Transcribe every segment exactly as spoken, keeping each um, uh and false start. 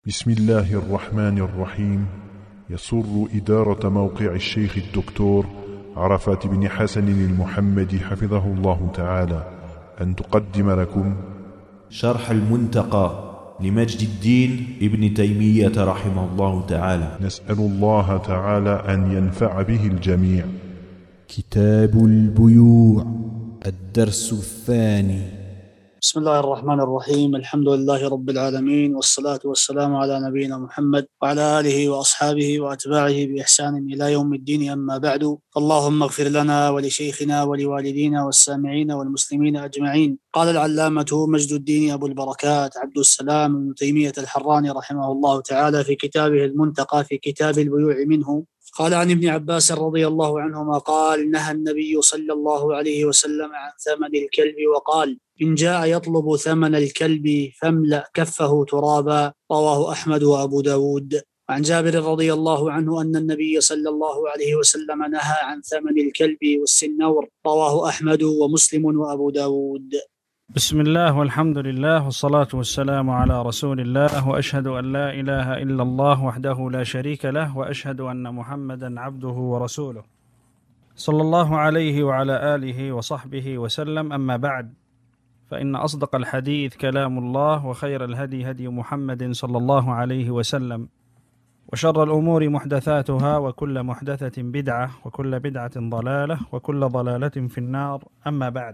بسم الله الرحمن الرحيم. يسر إدارة موقع الشيخ الدكتور عرفات بن حسن المحمدي حفظه الله تعالى أن تقدم لكم شرح المنتقى لمجد الدين ابن تيمية رحمه الله تعالى. نسأل الله تعالى أن ينفع به الجميع. كتاب البيوع، الدرس الثاني. بسم الله الرحمن الرحيم. الحمد لله رب العالمين، والصلاة والسلام على نبينا محمد وعلى آله وأصحابه وأتباعه بإحسان إلى يوم الدين. أما بعد، اللهم اغفر لنا ولشيخنا ولوالدينا والسامعين والمسلمين أجمعين. قال العلامة مجد الدين أبو البركات عبد السلام بن تيمية الحراني رحمه الله تعالى في كتابه المنتقى في كتاب البيوع منه، قال عن ابن عباس رضي الله عنهما قال: نهى النبي صلى الله عليه وسلم عن ثمن الكلب وقال: إن جاء يطلب ثمن الكلب فاملأ كفه ترابا. رواه أحمد وأبو داود. وعن جابر رضي الله عنه أن النبي صلى الله عليه وسلم نهى عن ثمن الكلب والسنور. رواه أحمد ومسلم وأبو داود. بسم الله والحمد لله والصلاة والسلام على رسول الله، وأشهد أن لا إله إلا الله وحده لا شريك له، وأشهد أن محمدا عبده ورسوله صلى الله عليه وعلى آله وصحبه وسلم. أما بعد، فإن أصدق الحديث كلام الله، وخير الهدي هدي محمد صلى الله عليه وسلم، وشر الأمور محدثاتها، وكل محدثة بدعة، وكل بدعة ضلالة، وكل ضلالة في النار. أما بعد،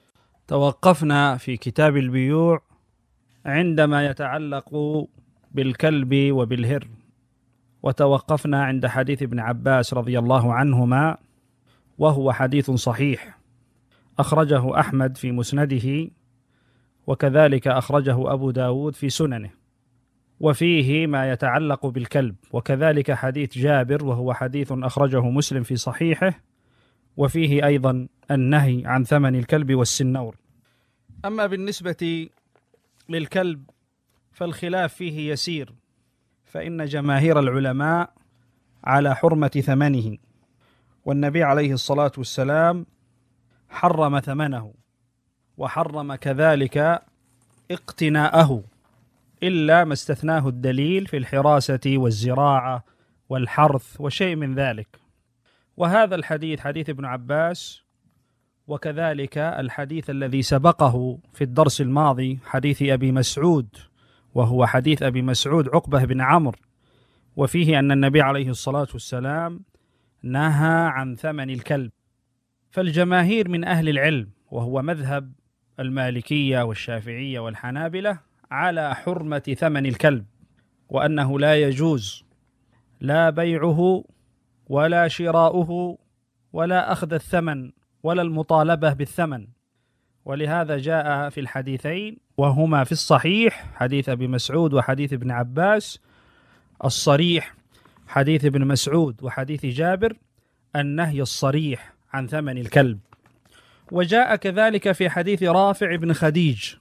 توقفنا في كتاب البيوع عندما يتعلق بالكلب وبالهر، وتوقفنا عند حديث ابن عباس رضي الله عنهما، وهو حديث صحيح أخرجه أحمد في مسنده، وكذلك أخرجه أبو داود في سننه، وفيه ما يتعلق بالكلب، وكذلك حديث جابر وهو حديث أخرجه مسلم في صحيحه، وفيه أيضا النهي عن ثمن الكلب والسنور. أما بالنسبة للكلب فالخلاف فيه يسير، فإن جماهير العلماء على حرمة ثمنه، والنبي عليه الصلاة والسلام حرم ثمنه، وحرم كذلك اقتناءه، إلا ما استثناه الدليل في الحراسة والزراعة والحرث وشيء من ذلك. وهذا الحديث حديث ابن عباس، وكذلك الحديث الذي سبقه في الدرس الماضي حديث أبي مسعود، وهو حديث أبي مسعود عقبة بن عمرو، وفيه أن النبي عليه الصلاة والسلام نهى عن ثمن الكلب. فالجماهير من أهل العلم، وهو مذهب المالكية والشافعية والحنابلة، على حرمة ثمن الكلب، وأنه لا يجوز لا بيعه ولا شراؤه ولا أخذ الثمن ولا المطالبة بالثمن. ولهذا جاء في الحديثين وهما في الصحيح، حديث أبي مسعود وحديث ابن عباس، الصريح حديث ابن مسعود وحديث جابر، النهي الصريح عن ثمن الكلب. وجاء كذلك في حديث رافع بن خديج،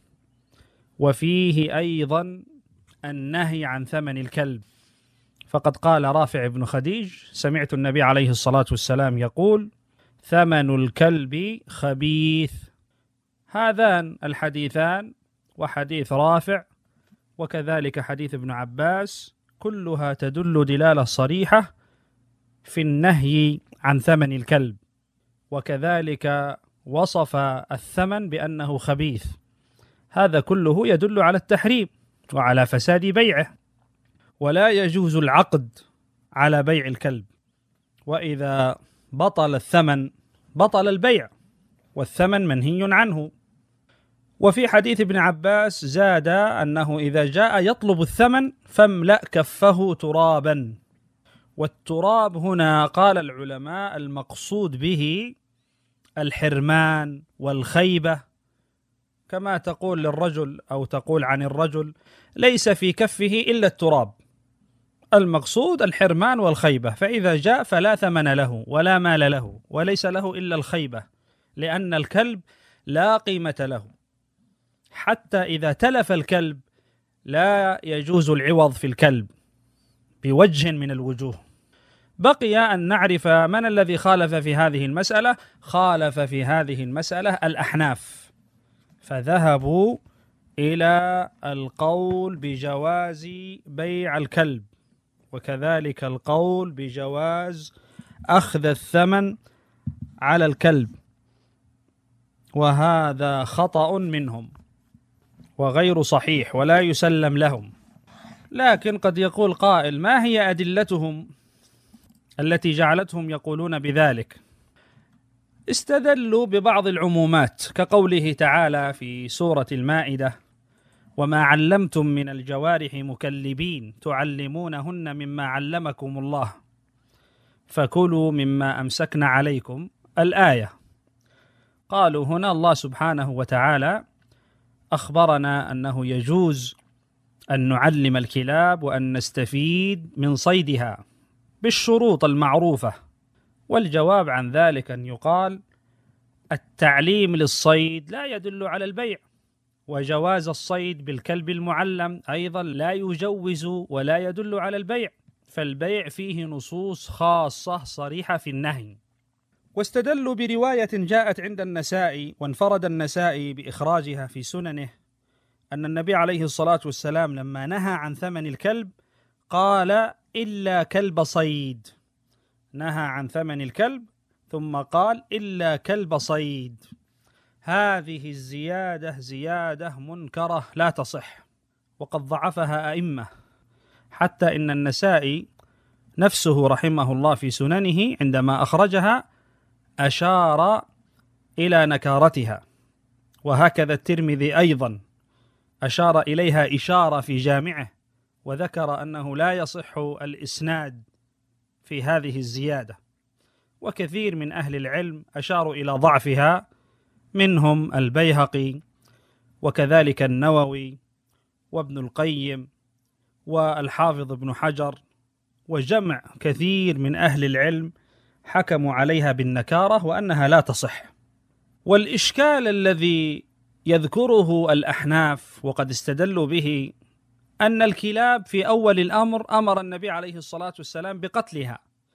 وفيه أيضا النهي عن ثمن الكلب. فقد قال رافع بن خديج: سمعت النبي عليه الصلاة والسلام يقول: ثمن الكلب خبيث. هذان الحديثان، وحديث رافع وكذلك حديث ابن عباس، كلها تدل دلالة صريحة في النهي عن ثمن الكلب، وكذلك وصف الثمن بأنه خبيث. هذا كله يدل على التحريم وعلى فساد بيعه، ولا يجوز العقد على بيع الكلب، وإذا بطل الثمن بطل البيع، والثمن منهي عنه. وفي حديث ابن عباس زاد أنه إذا جاء يطلب الثمن فاملأ كفه ترابا. والتراب هنا قال العلماء المقصود به الحرمان والخيبة، كما تقول للرجل أو تقول عن الرجل: ليس في كفه إلا التراب. المقصود الحرمان والخيبة، فإذا جاء فلا ثمن له ولا مال له وليس له إلا الخيبة، لأن الكلب لا قيمة له. حتى إذا تلف الكلب لا يجوز العوض في الكلب بوجه من الوجوه. بقي أن نعرف من الذي خالف في هذه المسألة. خالف في هذه المسألة الأحناف، فذهبوا إلى القول بجواز بيع الكلب، وكذلك القول بجواز أخذ الثمن على الكلب، وهذا خطأ منهم وغير صحيح ولا يسلم لهم. لكن قد يقول قائل: ما هي أدلتهم التي جعلتهم يقولون بذلك؟ استدلوا ببعض العمومات كقوله تعالى في سورة المائدة: وما علمتم من الجوارح مكلبين تعلمونهن مما علمكم الله فكلوا مما أمسكن عليكم، الآية. قالوا هنا الله سبحانه وتعالى أخبرنا أنه يجوز أن نعلم الكلاب وأن نستفيد من صيدها بالشروط المعروفة، والجواب عن ذلك أن يقال: التعليم للصيد لا يدل على البيع، وجواز الصيد بالكلب المعلم أيضا لا يجوز ولا يدل على البيع، فالبيع فيه نصوص خاصة صريحة في النهي. واستدلوا برواية جاءت عند النسائي وانفرد النسائي بإخراجها في سننه، أن النبي عليه الصلاة والسلام لما نهى عن ثمن الكلب قال: إلا كلب صيد. نهى عن ثمن الكلب ثم قال: إلا كلب صيد. هذه الزيادة زيادة منكرة لا تصح، وقد ضعفها أئمة، حتى إن النسائي نفسه رحمه الله في سننه عندما أخرجها أشار إلى نكارتها، وهكذا الترمذي أيضا أشار إليها إشارة في جامعه، وذكر أنه لا يصح الإسناد في هذه الزيادة. وكثير من أهل العلم أشاروا إلى ضعفها، منهم البيهقي وكذلك النووي وابن القيم والحافظ ابن حجر، وجمع كثير من أهل العلم حكموا عليها بالنكارة وأنها لا تصح. والإشكال الذي يذكره الأحناف وقد استدلوا به أن الكلاب في أول الأمر أمر النبي عليه الصلاة والسلام بقتلها،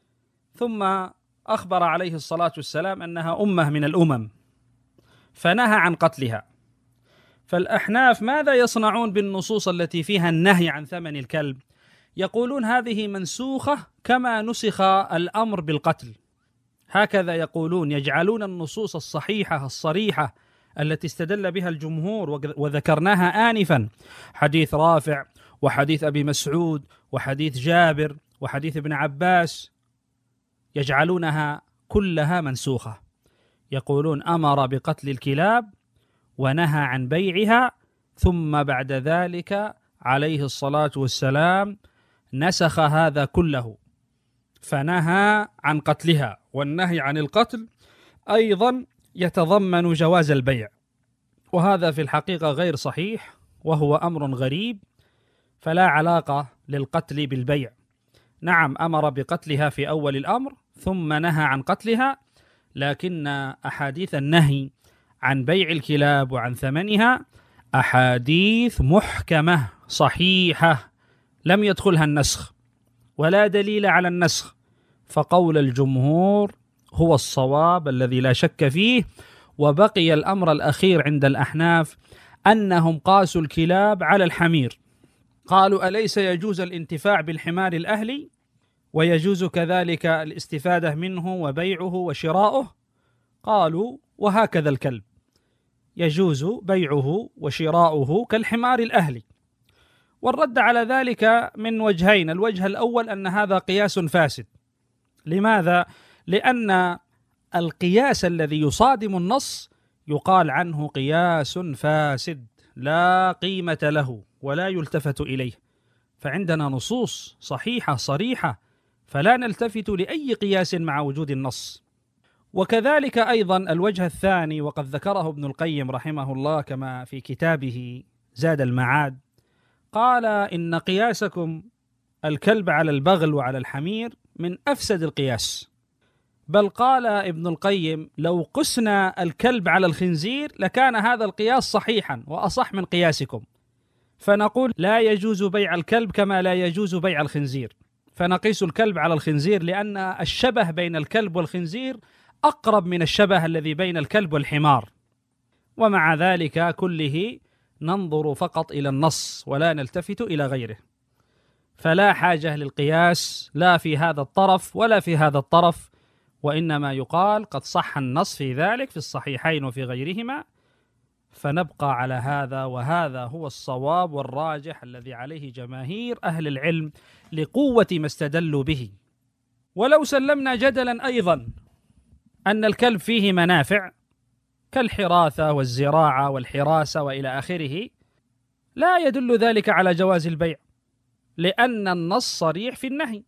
ثم أخبر عليه الصلاة والسلام أنها أمة من الأمم فنهى عن قتلها. فالأحناف ماذا يصنعون بالنصوص التي فيها النهي عن ثمن الكلب؟ يقولون هذه منسوخة كما نسخ الأمر بالقتل، هكذا يقولون، يجعلون النصوص الصحيحة الصريحة التي استدل بها الجمهور وذكرناها آنفا، حديث رافع وحديث أبي مسعود وحديث جابر وحديث ابن عباس، يجعلونها كلها منسوخة. يقولون أمر بقتل الكلاب ونهى عن بيعها، ثم بعد ذلك عليه الصلاة والسلام نسخ هذا كله فنهى عن قتلها، والنهي عن القتل أيضا يتضمن جواز البيع، وهذا في الحقيقة غير صحيح وهو أمر غريب، فلا علاقة للقتل بالبيع. نعم أمر بقتلها في أول الأمر ثم نهى عن قتلها، لكن أحاديث النهي عن بيع الكلاب وعن ثمنها أحاديث محكمة صحيحة لم يدخلها النسخ ولا دليل على النسخ، فقول الجمهور هو الصواب الذي لا شك فيه. وبقي الأمر الأخير عند الأحناف أنهم قاسوا الكلاب على الحمير، قالوا أليس يجوز الانتفاع بالحمار الأهلي ويجوز كذلك الاستفادة منه وبيعه وشراؤه؟ قالوا وهكذا الكلب يجوز بيعه وشراؤه كالحمار الأهلي. والرد على ذلك من وجهين: الوجه الأول أن هذا قياس فاسد. لماذا؟ لأن القياس الذي يصادم النص يقال عنه قياس فاسد لا قيمة له ولا يلتفت إليه، فعندنا نصوص صحيحة صريحة فلا نلتفت لأي قياس مع وجود النص. وكذلك أيضا الوجه الثاني، وقد ذكره ابن القيم رحمه الله كما في كتابه زاد المعاد، قال إن قياسكم الكلب على البغل وعلى الحمير من أفسد القياس، بل قال ابن القيم لو قسنا الكلب على الخنزير لكان هذا القياس صحيحا وأصح من قياسكم، فنقول لا يجوز بيع الكلب كما لا يجوز بيع الخنزير، فنقيس الكلب على الخنزير لأن الشبه بين الكلب والخنزير أقرب من الشبه الذي بين الكلب والحمار. ومع ذلك كله ننظر فقط إلى النص ولا نلتفت إلى غيره، فلا حاجة للقياس لا في هذا الطرف ولا في هذا الطرف، وإنما يقال قد صح النص في ذلك في الصحيحين وفي غيرهما، فنبقى على هذا، وهذا هو الصواب والراجح الذي عليه جماهير أهل العلم لقوة ما استدلوا به. ولو سلمنا جدلا أيضا أن الكلب فيه منافع كالحراثة والزراعة والحراسة وإلى آخره، لا يدل ذلك على جواز البيع، لأن النص صريح في النهي،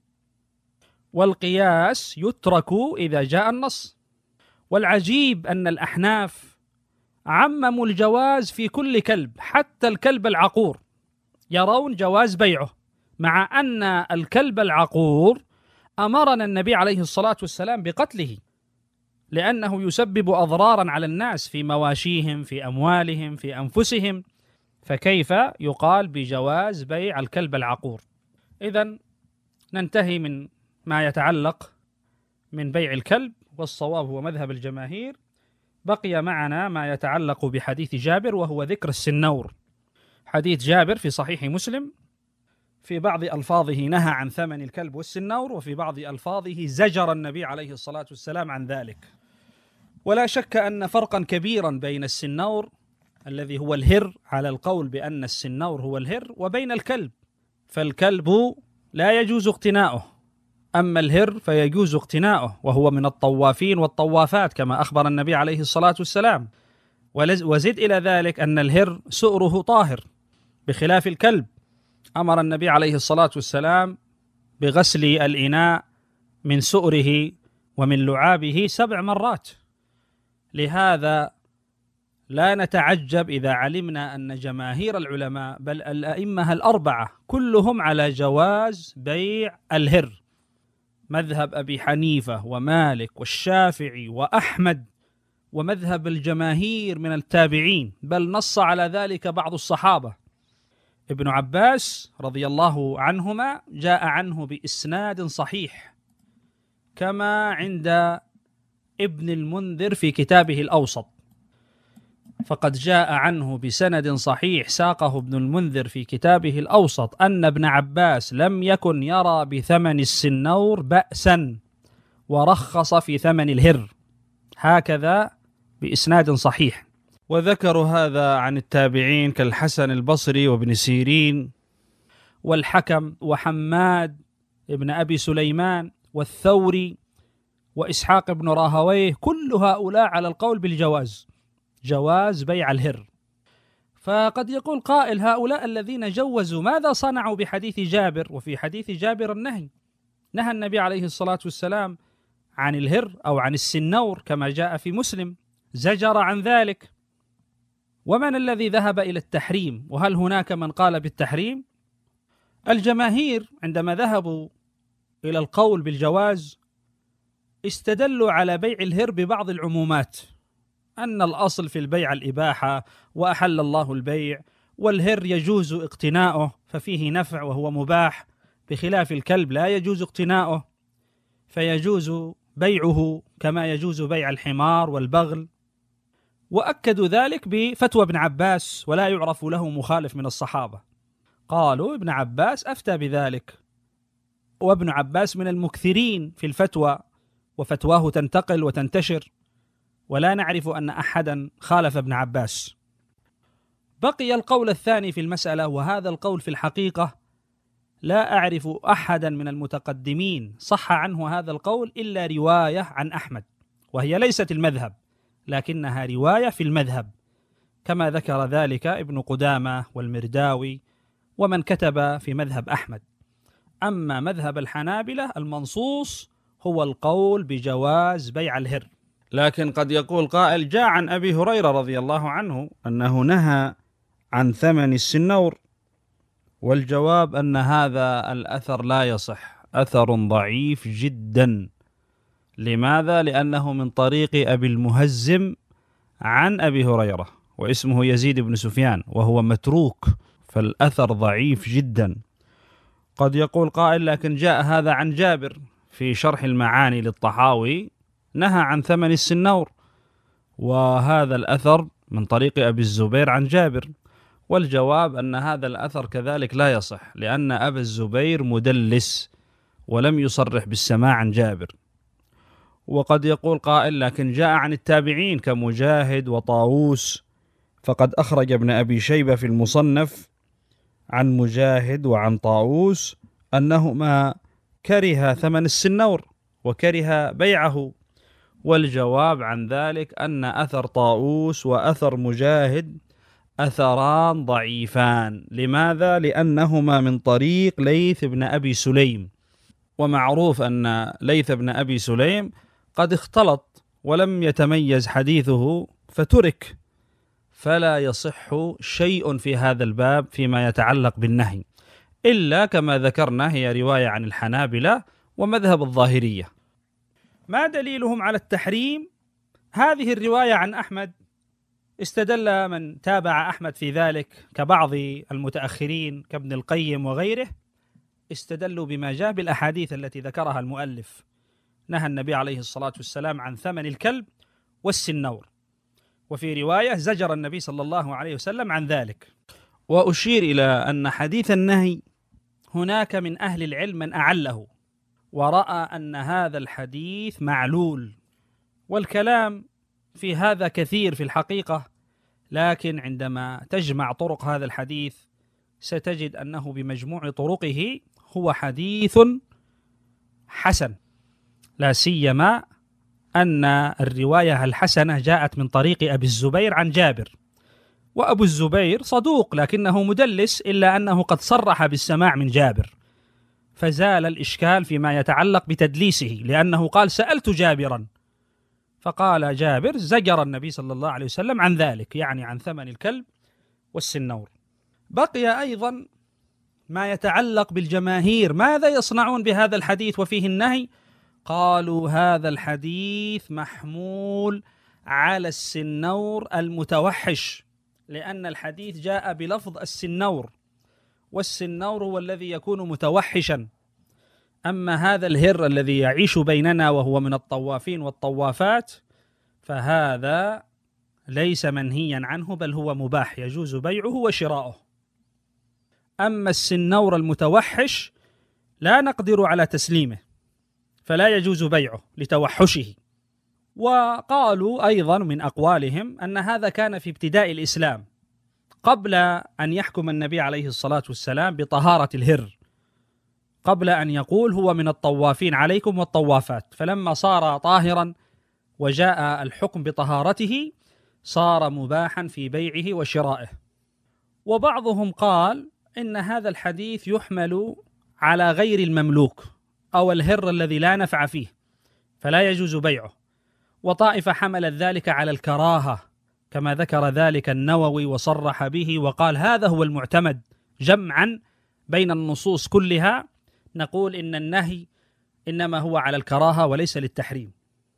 والقياس يترك إذا جاء النص. والعجيب أن الأحناف عمموا الجواز في كل كلب، حتى الكلب العقور يرون جواز بيعه، مع أن الكلب العقور أمرنا النبي عليه الصلاة والسلام بقتله، لأنه يسبب أضرارا على الناس في مواشيهم، في أموالهم، في أنفسهم، فكيف يقال بجواز بيع الكلب العقور؟ إذن ننتهي من ما يتعلق من بيع الكلب، والصواب هو مذهب الجماهير. بقي معنا ما يتعلق بحديث جابر، وهو ذكر السنور. حديث جابر في صحيح مسلم في بعض ألفاظه نهى عن ثمن الكلب والسنور، وفي بعض ألفاظه زجر النبي عليه الصلاة والسلام عن ذلك. ولا شك أن فرقا كبيرا بين السنور الذي هو الهر على القول بأن السنور هو الهر، وبين الكلب، فالكلب لا يجوز اقتناؤه، أما الهر فيجوز اقتناؤه، وهو من الطوافين والطوافات كما أخبر النبي عليه الصلاة والسلام. وزد إلى ذلك أن الهر سؤره طاهر بخلاف الكلب، أمر النبي عليه الصلاة والسلام بغسل الإناء من سؤره ومن لعابه سبع مرات. لهذا لا نتعجب إذا علمنا أن جماهير العلماء بل الأئمة الأربعة كلهم على جواز بيع الهر، مذهب أبي حنيفة ومالك والشافعي وأحمد، ومذهب الجماهير من التابعين، بل نص على ذلك بعض الصحابة. ابن عباس رضي الله عنهما جاء عنه بإسناد صحيح، كما عند ابن المنذر في كتابه الأوسط، فقد جاء عنه بسند صحيح ساقه ابن المنذر في كتابه الأوسط أن ابن عباس لم يكن يرى بثمن السنور بأسا، ورخص في ثمن الهر، هكذا بإسناد صحيح. وذكروا هذا عن التابعين كالحسن البصري وابن سيرين والحكم وحماد ابن أبي سليمان والثوري وإسحاق بن راهويه، كل هؤلاء على القول بالجواز، جواز بيع الهر. فقد يقول قائل هؤلاء الذين جوزوا ماذا صنعوا بحديث جابر؟ وفي حديث جابر النهي، نهى النبي عليه الصلاة والسلام عن الهر أو عن السنور كما جاء في مسلم، زجر عن ذلك. ومن الذي ذهب إلى التحريم؟ وهل هناك من قال بالتحريم؟ الجماهير عندما ذهبوا إلى القول بالجواز استدلوا على بيع الهر ببعض العمومات، أن الأصل في البيع الإباحة، وأحل الله البيع، والهر يجوز اقتناؤه ففيه نفع وهو مباح، بخلاف الكلب لا يجوز اقتناؤه فيجوز بيعه كما يجوز بيع الحمار والبغل. وأكدوا ذلك بفتوى ابن عباس، ولا يعرف له مخالف من الصحابة، قالوا ابن عباس أفتى بذلك، وابن عباس من المكثرين في الفتوى، وفتواه تنتقل وتنتشر، ولا نعرف أن أحدا خالف ابن عباس. بقي القول الثاني في المسألة، وهذا القول في الحقيقة لا أعرف أحدا من المتقدمين صح عنه هذا القول إلا رواية عن أحمد، وهي ليست المذهب لكنها رواية في المذهب، كما ذكر ذلك ابن قدامة والمرداوي ومن كتب في مذهب أحمد. أما مذهب الحنابلة المنصوص هو القول بجواز بيع الهر. لكن قد يقول قائل جاء عن أبي هريرة رضي الله عنه أنه نهى عن ثمن السنور، والجواب أن هذا الأثر لا يصح، أثر ضعيف جدا. لماذا؟ لأنه من طريق أبي المهزم عن أبي هريرة، واسمه يزيد بن سفيان وهو متروك، فالأثر ضعيف جدا. قد يقول قائل لكن جاء هذا عن جابر في شرح المعاني للطحاوي، نهى عن ثمن السنور، وهذا الأثر من طريق أبي الزبير عن جابر. والجواب أن هذا الأثر كذلك لا يصح، لأن أبا الزبير مدلس ولم يصرح بالسماع عن جابر. وقد يقول قائل لكن جاء عن التابعين كمجاهد وطاووس، فقد أخرج ابن أبي شيبة في المصنف عن مجاهد وعن طاووس أنهما كره ثمن السنور وكره بيعه. والجواب عن ذلك أن أثر طاووس وأثر مجاهد أثران ضعيفان. لماذا؟ لأنهما من طريق ليث بن أبي سليم، ومعروف أن ليث بن أبي سليم قد اختلط ولم يتميز حديثه فترك، فلا يصح شيء في هذا الباب فيما يتعلق بالنهي، إلا كما ذكرنا هي رواية عن الحنابلة ومذهب الظاهرية. ما دليلهم على التحريم؟ هذه الرواية عن أحمد استدل من تابع أحمد في ذلك كبعض المتأخرين كابن القيم وغيره، استدلوا بما جاء بالأحاديث التي ذكرها المؤلف. نهى النبي عليه الصلاة والسلام عن ثمن الكلب والسنور، وفي رواية زجر النبي صلى الله عليه وسلم عن ذلك. وأشير إلى أن حديث النهي هناك من أهل العلم من أعله ورأى أن هذا الحديث معلول، والكلام في هذا كثير في الحقيقة، لكن عندما تجمع طرق هذا الحديث ستجد أنه بمجموع طرقه هو حديث حسن، لا سيما أن الرواية الحسنة جاءت من طريق أبي الزبير عن جابر، وأبو الزبير صدوق لكنه مدلس، إلا أنه قد صرح بالسماع من جابر، فزال الإشكال فيما يتعلق بتدليسه، لأنه قال سألت جابرا، فقال جابر زجر النبي صلى الله عليه وسلم عن ذلك، يعني عن ثمن الكلب والسنور. بقي أيضا ما يتعلق بالجماهير، ماذا يصنعون بهذا الحديث وفيه النهي؟ قالوا هذا الحديث محمول على السنور المتوحش، لأن الحديث جاء بلفظ السنور، والسنور هو الذي يكون متوحشا. أما هذا الهر الذي يعيش بيننا وهو من الطوافين والطوافات فهذا ليس منهيا عنه، بل هو مباح يجوز بيعه وشراؤه. أما السنور المتوحش لا نقدر على تسليمه، فلا يجوز بيعه لتوحشه. وقالوا أيضا من أقوالهم أن هذا كان في ابتداء الإسلام قبل أن يحكم النبي عليه الصلاة والسلام بطهارة الهر، قبل أن يقول هو من الطوافين عليكم والطوافات، فلما صار طاهرا وجاء الحكم بطهارته صار مباحا في بيعه وشرائه. وبعضهم قال إن هذا الحديث يحمل على غير المملوك أو الهر الذي لا نفع فيه فلا يجوز بيعه، وطائفة حملت ذلك على الكراهة كما ذكر ذلك النووي وصرح به وقال هذا هو المعتمد جمعا بين النصوص كلها، نقول إن النهي إنما هو على الكراهة وليس للتحريم.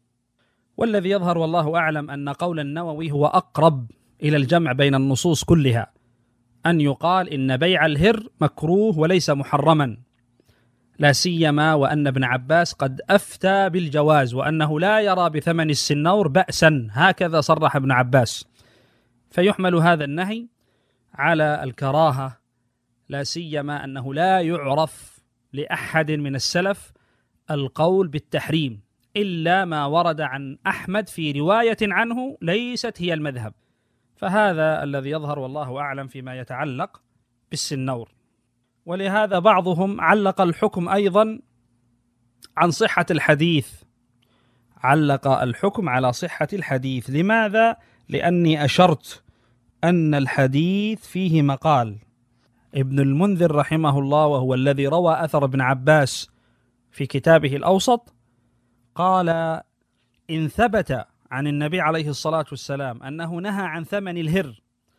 والذي يظهر والله أعلم أن قول النووي هو أقرب إلى الجمع بين النصوص كلها، أن يقال إن بيع الهر مكروه وليس محرما، لا سيما وأن ابن عباس قد أفتى بالجواز وأنه لا يرى بثمن السنور بأسا، هكذا صرح ابن عباس، فيحمل هذا النهي على الكراهة، لا سيما أنه لا يعرف لأحد من السلف القول بالتحريم إلا ما ورد عن أحمد في رواية عنه ليست هي المذهب. فهذا الذي يظهر والله أعلم فيما يتعلق بالسنور. ولهذا بعضهم علق الحكم أيضا عن صحة الحديث، علق الحكم على صحة الحديث. لماذا؟ لأني أشرت أن الحديث فيه مقال. ابن المنذر رحمه الله وهو الذي روى أثر ابن عباس في كتابه الأوسط قال إن ثبت عن النبي عليه الصلاة والسلام أنه نهى عن ثمن الهر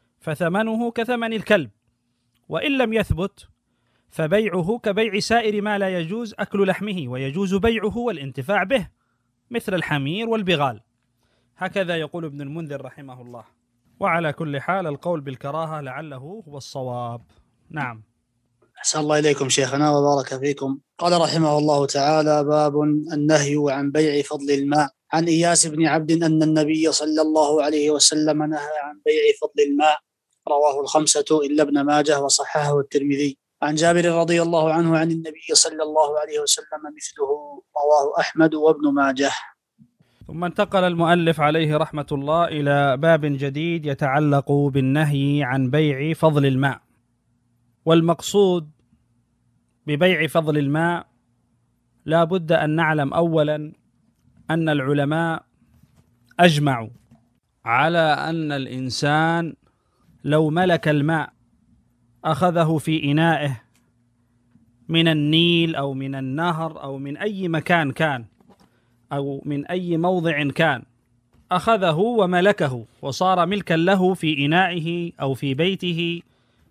فثمنه كثمن الكلب، وإن لم يثبت فبيعه كبيع سائر ما لا يجوز أكل لحمه ويجوز بيعه والانتفاع به مثل الحمير والبغال. هكذا يقول ابن المنذر رحمه الله. وعلى كل حال القول بالكراهة لعله هو الصواب. نعم. أحسن الله إليكم شيخنا وبارك فيكم. قال رحمه الله تعالى: باب النهي عن بيع فضل الماء. عن إياس بن عبد أن النبي صلى الله عليه وسلم نهى عن بيع فضل الماء، رواه الخمسة إلا ابن ماجه وصححه الترمذي. عن جابر رضي الله عنه عن النبي صلى الله عليه وسلم مثله، رواه أحمد وابن ماجه. ثم انتقل المؤلف عليه رحمة الله إلى باب جديد يتعلق بالنهي عن بيع فضل الماء. والمقصود ببيع فضل الماء لا بد أن نعلم أولا أن العلماء أجمعوا على أن الإنسان لو ملك الماء أخذه في إنائه من النيل أو من النهر أو من أي مكان كان أو من أي موضع كان، أخذه وملكه وصار ملكا له في إنائه أو في بيته،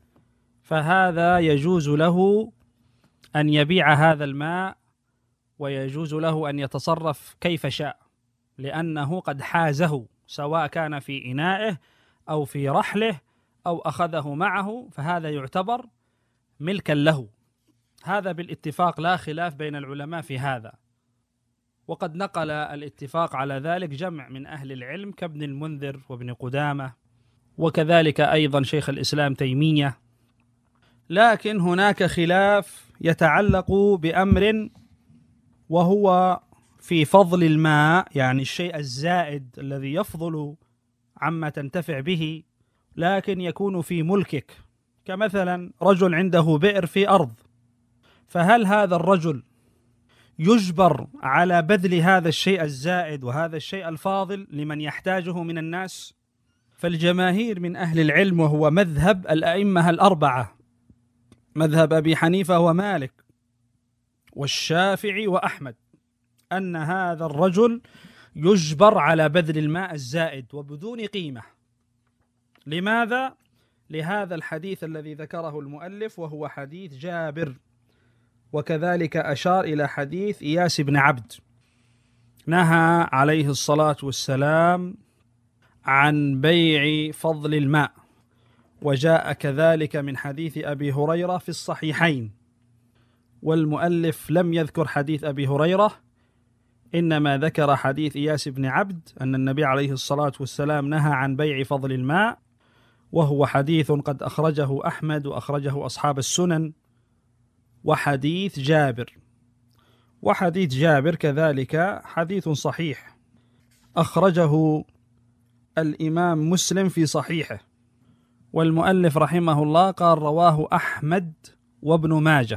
فهذا يجوز له أن يبيع هذا الماء ويجوز له أن يتصرف كيف شاء، لأنه قد حازه سواء كان في إنائه أو في رحله أو أخذه معه، فهذا يعتبر ملكا له. هذا بالاتفاق، لا خلاف بين العلماء في هذا. وقد نقل الاتفاق على ذلك جمع من أهل العلم كابن المنذر وابن قدامة، وكذلك أيضا شيخ الإسلام تيمية. لكن هناك خلاف يتعلق بأمر وهو في فضل الماء، يعني الشيء الزائد الذي يفضل عما تنتفع به لكن يكون في ملكك، كمثلا رجل عنده بئر في أرض، فهل هذا الرجل يجبر على بذل هذا الشيء الزائد وهذا الشيء الفاضل لمن يحتاجه من الناس؟ فالجماهير من أهل العلم، وهو مذهب الأئمة الأربعة، مذهب أبي حنيفة ومالك والشافعي وأحمد، أن هذا الرجل يجبر على بذل الماء الزائد وبدون قيمة. لماذا؟ لهذا الحديث الذي ذكره المؤلف وهو حديث جابر، وكذلك أشار إلى حديث إياس بن عبد، نهى عليه الصلاة والسلام عن بيع فضل الماء، وجاء كذلك من حديث أبي هريرة في الصحيحين. والمؤلف لم يذكر حديث أبي هريرة، إنما ذكر حديث إياس بن عبد أن النبي عليه الصلاة والسلام نهى عن بيع فضل الماء، وهو حديث قد أخرجه أحمد وأخرجه أصحاب السنن. وحديث جابر وحديث جابر كذلك حديث صحيح أخرجه الإمام مسلم في صحيحه، والمؤلف رحمه الله قال رواه أحمد وابن ماجه،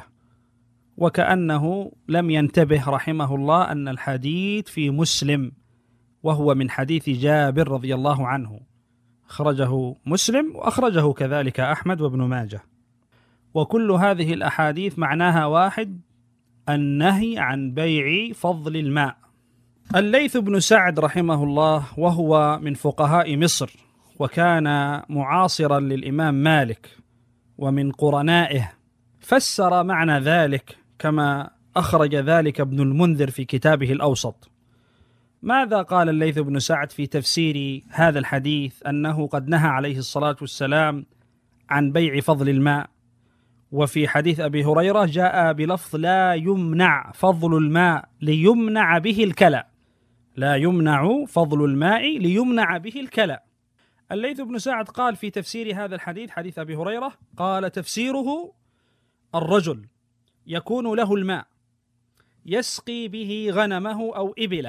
وكأنه لم ينتبه رحمه الله أن الحديث في مسلم، وهو من حديث جابر رضي الله عنه، أخرجه مسلم وأخرجه كذلك أحمد وابن ماجه. وكل هذه الأحاديث معناها واحد: النهي عن بيع فضل الماء. الليث بن سعد رحمه الله، وهو من فقهاء مصر، وكان معاصرا للإمام مالك ومن قرنائه، فسر معنى ذلك كما أخرج ذلك ابن المنذر في كتابه الأوسط. ماذا قال الليث بن سعد في تفسير هذا الحديث؟ أنه قد نهى عليه الصلاة والسلام عن بيع فضل الماء، وفي حديث أبي هريرة جاء بلفظ لا يمنع فضل الماء ليمنع به الكلى، لا يمنع فضل الماء ليمنع به الكلى. الليث بن سعد قال في تفسير هذا الحديث، حديث أبي هريرة، قال تفسيره: الرجل يكون له الماء يسقي به غنمه أو إبله،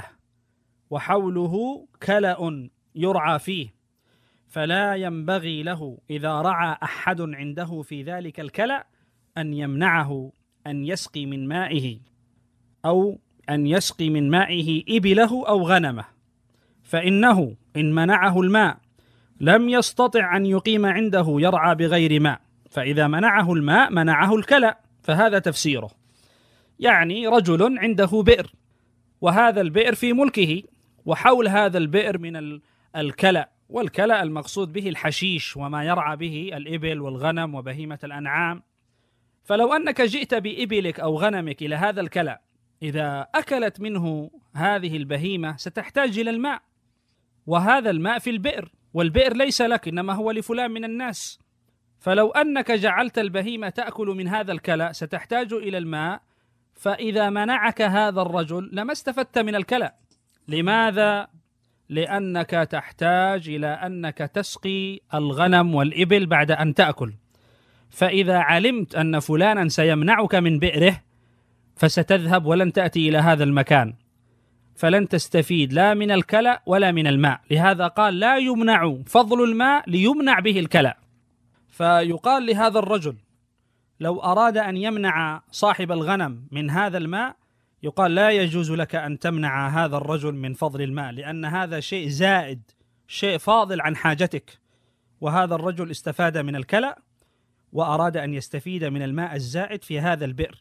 وحوله كلأ يرعى فيه، فلا ينبغي له إذا رعى أحد عنده في ذلك الكلأ أن يمنعه أن يسقي من مائه، أو أن يسقي من مائه إبله أو غنمه، فإنه إن منعه الماء لم يستطع أن يقيم عنده يرعى بغير ماء، فإذا منعه الماء منعه الكلأ. فهذا تفسيره، يعني رجل عنده بئر، وهذا البئر في ملكه، وحول هذا البئر من الكلأ، والكلأ المقصود به الحشيش وما يرعى به الإبل والغنم وبهيمة الأنعام. فلو أنك جئت بإبلك أو غنمك إلى هذا الكلأ، إذا أكلت منه هذه البهيمة ستحتاج إلى الماء، وهذا الماء في البئر، والبئر ليس لك إنما هو لفلان من الناس. فلو أنك جعلت البهيمة تأكل من هذا الكلأ ستحتاج إلى الماء، فإذا منعك هذا الرجل لما استفدت من الكلأ. لماذا؟ لأنك تحتاج إلى أنك تسقي الغنم والإبل بعد أن تأكل، فإذا علمت أن فلانا سيمنعك من بئره فستذهب ولن تأتي إلى هذا المكان، فلن تستفيد لا من الكلأ ولا من الماء. لهذا قال لا يمنع فضل الماء ليمنع به الكلأ. فيقال لهذا الرجل لو أراد أن يمنع صاحب الغنم من هذا الماء، يقال لا يجوز لك أن تمنع هذا الرجل من فضل الماء، لأن هذا شيء زائد، شيء فاضل عن حاجتك، وهذا الرجل استفاد من الكلأ وأراد أن يستفيد من الماء الزائد في هذا البئر،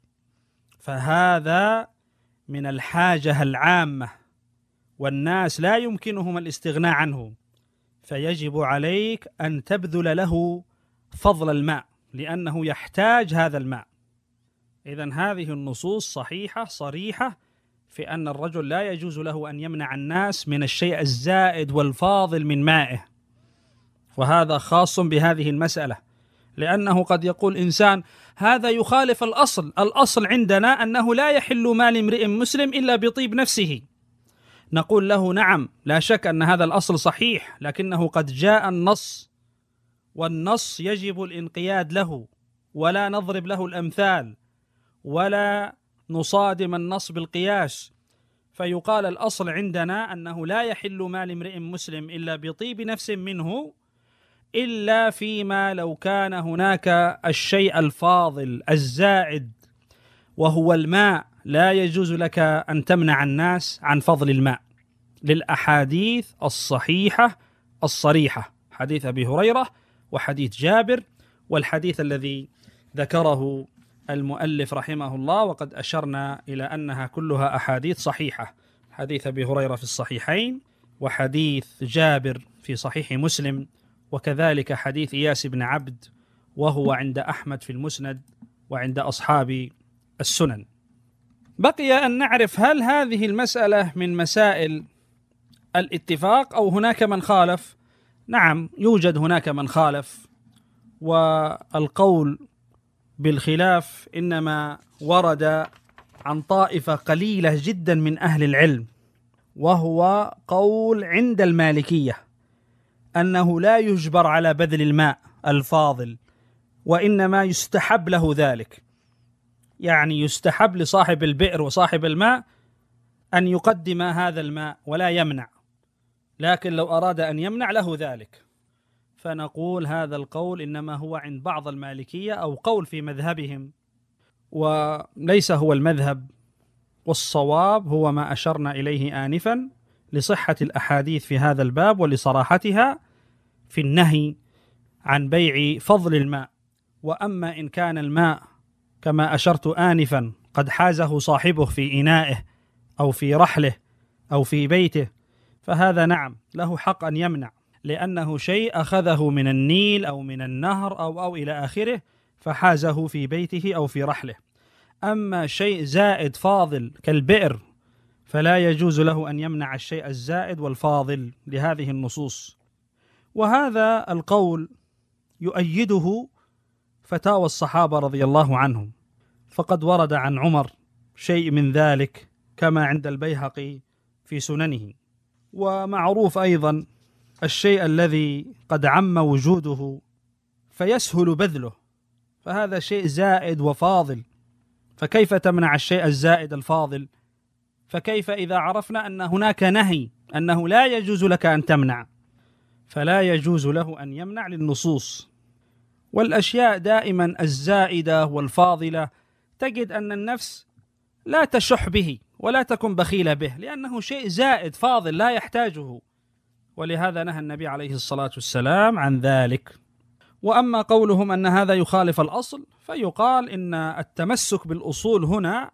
فهذا من الحاجة العامة والناس لا يمكنهم الاستغناء عنه، فيجب عليك أن تبذل له فضل الماء لأنه يحتاج هذا الماء. إذن هذه النصوص صحيحة صريحة في أن الرجل لا يجوز له أن يمنع الناس من الشيء الزائد والفاضل من مائه، وهذا خاص بهذه المسألة، لأنه قد يقول إنسان هذا يخالف الأصل، الأصل عندنا أنه لا يحل مال امرئ مسلم إلا بطيب نفسه. نقول له نعم، لا شك أن هذا الأصل صحيح، لكنه قد جاء النص، والنص يجب الانقياد له، ولا نضرب له الأمثال ولا نصادم النص بالقياس، فيقال الأصل عندنا أنه لا يحل مال امرئ مسلم إلا بطيب نفس منه، إلا فيما لو كان هناك الشيء الفاضل الزائد وهو الماء، لا يجوز لك أن تمنع الناس عن فضل الماء، للأحاديث الصحيحة الصريحة، حديث أبي هريرة وحديث جابر والحديث الذي ذكره المؤلف رحمه الله، وقد أشرنا إلى أنها كلها أحاديث صحيحة، حديث أبي هريرة في الصحيحين، وحديث جابر في صحيح مسلم، وكذلك حديث إياس بن عبد وهو عند أحمد في المسند وعند أصحاب السنن. بقي أن نعرف هل هذه المسألة من مسائل الاتفاق أو هناك من خالف؟ نعم، يوجد هناك من خالف، والقول بالخلاف إنما ورد عن طائفة قليلة جدا من أهل العلم، وهو قول عند المالكية أنه لا يجبر على بذل الماء الفاضل، وإنما يستحب له ذلك، يعني يستحب لصاحب البئر وصاحب الماء أن يقدم هذا الماء ولا يمنع، لكن لو أراد أن يمنع له ذلك. فنقول هذا القول إنما هو عند بعض المالكية أو قول في مذهبهم، وليس هو المذهب، والصواب هو ما أشرنا إليه آنفا لصحة الأحاديث في هذا الباب ولصراحتها في النهي عن بيع فضل الماء. وأما إن كان الماء كما أشرت آنفا قد حازه صاحبه في إنائه أو في رحله أو في بيته، فهذا نعم له حق أن يمنع، لأنه شيء أخذه من النيل أو من النهر أو أو إلى آخره فحازه في بيته أو في رحله. أما شيء زائد فاضل كالبئر فلا يجوز له أن يمنع الشيء الزائد والفاضل لهذه النصوص. وهذا القول يؤيده فتاوى الصحابة رضي الله عنهم، فقد ورد عن عمر شيء من ذلك كما عند البيهقي في سننه. ومعروف أيضا الشيء الذي قد عم وجوده فيسهل بذله، فهذا شيء زائد وفاضل، فكيف تمنع الشيء الزائد الفاضل؟ فكيف إذا عرفنا أن هناك نهي أنه لا يجوز لك أن تمنع، فلا يجوز له أن يمنع للنصوص. والأشياء دائما الزائدة والفاضلة تجد أن النفس لا تشح به ولا تكن بخيلة به، لأنه شيء زائد فاضل لا يحتاجه، ولهذا نهى النبي عليه الصلاة والسلام عن ذلك. وأما قولهم أن هذا يخالف الأصل، فيقال إن التمسك بالأصول هنا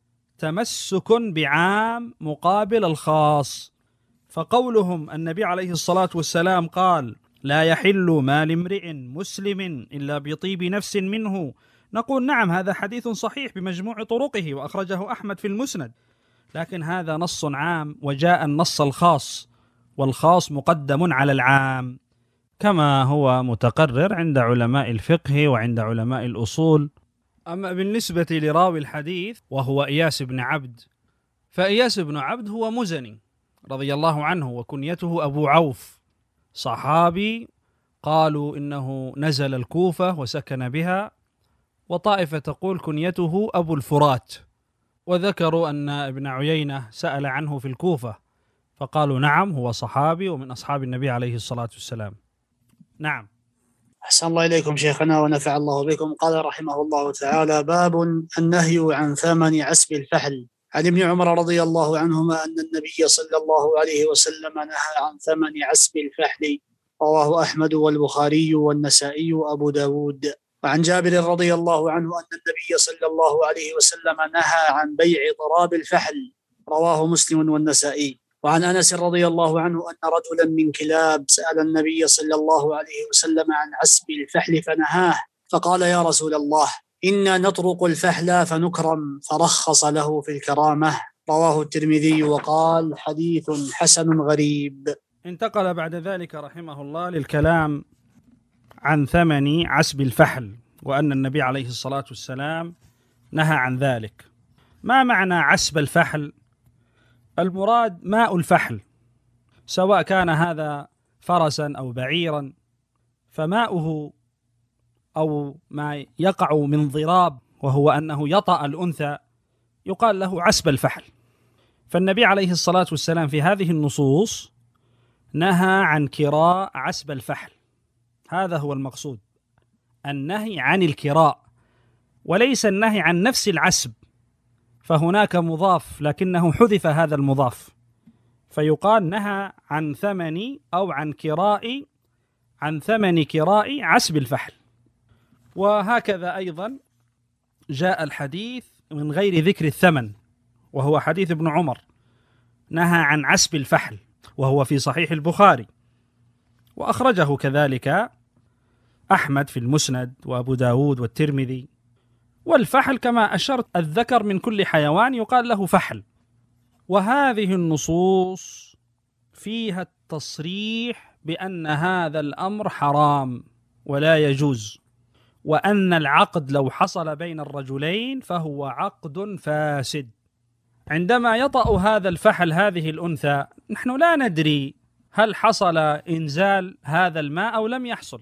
تمسك بعام مقابل الخاص. فقولهم النبي عليه الصلاة والسلام قال لا يحل مال امرئ مسلم إلا بطيب نفس منه، نقول نعم هذا حديث صحيح بمجموع طرقه وأخرجه أحمد في المسند، لكن هذا نص عام وجاء النص الخاص، والخاص مقدم على العام كما هو متقرر عند علماء الفقه وعند علماء الأصول. أما بالنسبة لراوي الحديث وهو إياس بن عبد، فإياس بن عبد هو مزني رضي الله عنه وكنيته أبو عوف، صحابي قالوا إنه نزل الكوفة وسكن بها، وطائفة تقول كنيته أبو الفرات، وذكروا أن ابن عيينة سأل عنه في الكوفة فقالوا نعم هو صحابي ومن أصحاب النبي عليه الصلاة والسلام. نعم. أحسن الله إليكم شيخنا ونفع الله بكم. قال رحمه الله تعالى: باب النهي عن ثمن عسب الفحل. عن ابن عمر رضي الله عنهما أن النبي صلى الله عليه وسلم نهى عن ثمن عسب الفحل، رواه أحمد والبخاري والنسائي وأبو داود. وعن جابر رضي الله عنه أن النبي صلى الله عليه وسلم نهى عن بيع ضراب الفحل، رواه مسلم والنسائي. وعن أنس رضي الله عنه أن رجلا من كلاب سأل النبي صلى الله عليه وسلم عن عسب الفحل فنهاه، فقال: يا رسول الله، إنا نطرق الفحل فنكرم، فرخص له في الكرامة، رواه الترمذي وقال: حديث حسن غريب. انتقل بعد ذلك رحمه الله للكلام عن ثمن عسب الفحل، وأن النبي عليه الصلاة والسلام نهى عن ذلك. ما معنى عسب الفحل؟ المراد ماء الفحل، سواء كان هذا فرسا أو بعيرا، فماؤه أو ما يقع من ضراب وهو أنه يطأ الأنثى يقال له عسب الفحل. فالنبي عليه الصلاة والسلام في هذه النصوص نهى عن كراء عسب الفحل، هذا هو المقصود، النهي عن الكراء، وليس النهي عن نفس العسب، فهناك مضاف لكنه حذف هذا المضاف، فيقال نهى عن ثمن أو عن كراء عن ثمن كراء عسب الفحل. وهكذا أيضا جاء الحديث من غير ذكر الثمن، وهو حديث ابن عمر نهى عن عسب الفحل، وهو في صحيح البخاري، وأخرجه كذلك أحمد في المسند وأبو داود والترمذي. والفحل كما أشرت الذكر من كل حيوان يقال له فحل. وهذه النصوص فيها التصريح بأن هذا الأمر حرام ولا يجوز، وأن العقد لو حصل بين الرجلين فهو عقد فاسد. عندما يطأ هذا الفحل هذه الأنثى نحن لا ندري هل حصل إنزال هذا الماء أو لم يحصل،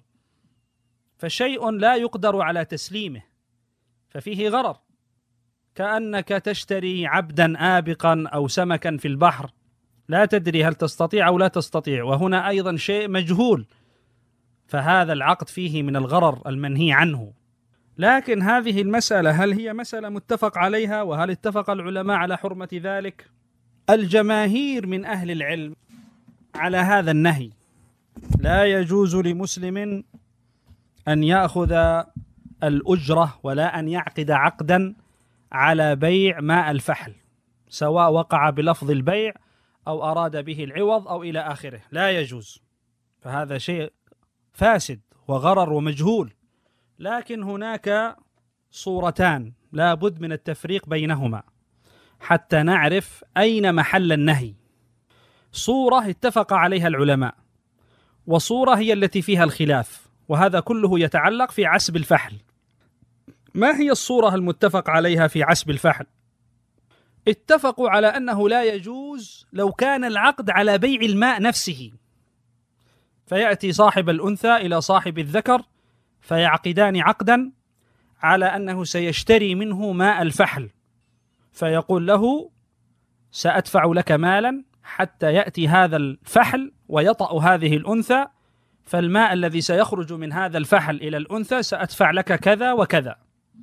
فشيء لا يقدر على تسليمه، ففيه غرر، كأنك تشتري عبدا آبقا أو سمكا في البحر، لا تدري هل تستطيع أو لا تستطيع، وهنا أيضا شيء مجهول، فهذا العقد فيه من الغرر المنهي عنه. لكن هذه المسألة هل هي مسألة متفق عليها؟ وهل اتفق العلماء على حرمة ذلك؟ الجماهير من أهل العلم على هذا النهي. لا يجوز لمسلم أن يأخذ الأجرة ولا أن يعقد عقدا على بيع ماء الفحل، سواء وقع بلفظ البيع أو أراد به العوض أو إلى آخره، لا يجوز، فهذا شيء فاسد وغرر ومجهول. لكن هناك صورتان لا بد من التفريق بينهما حتى نعرف أين محل النهي. صورة اتفق عليها العلماء، وصورة هي التي فيها الخلاف، وهذا كله يتعلق في عسب الفحل. ما هي الصورة المتفق عليها في عسب الفحل؟ اتفقوا على أنه لا يجوز لو كان العقد على بيع الماء نفسه، فيأتي صاحب الأنثى إلى صاحب الذكر فيعقدان عقدا على أنه سيشتري منه ماء الفحل، فيقول له سأدفع لك مالا حتى يأتي هذا الفحل ويطأ هذه الأنثى، فالماء الذي سيخرج من هذا الفحل إلى الأنثى سأدفع لك كذا وكذا.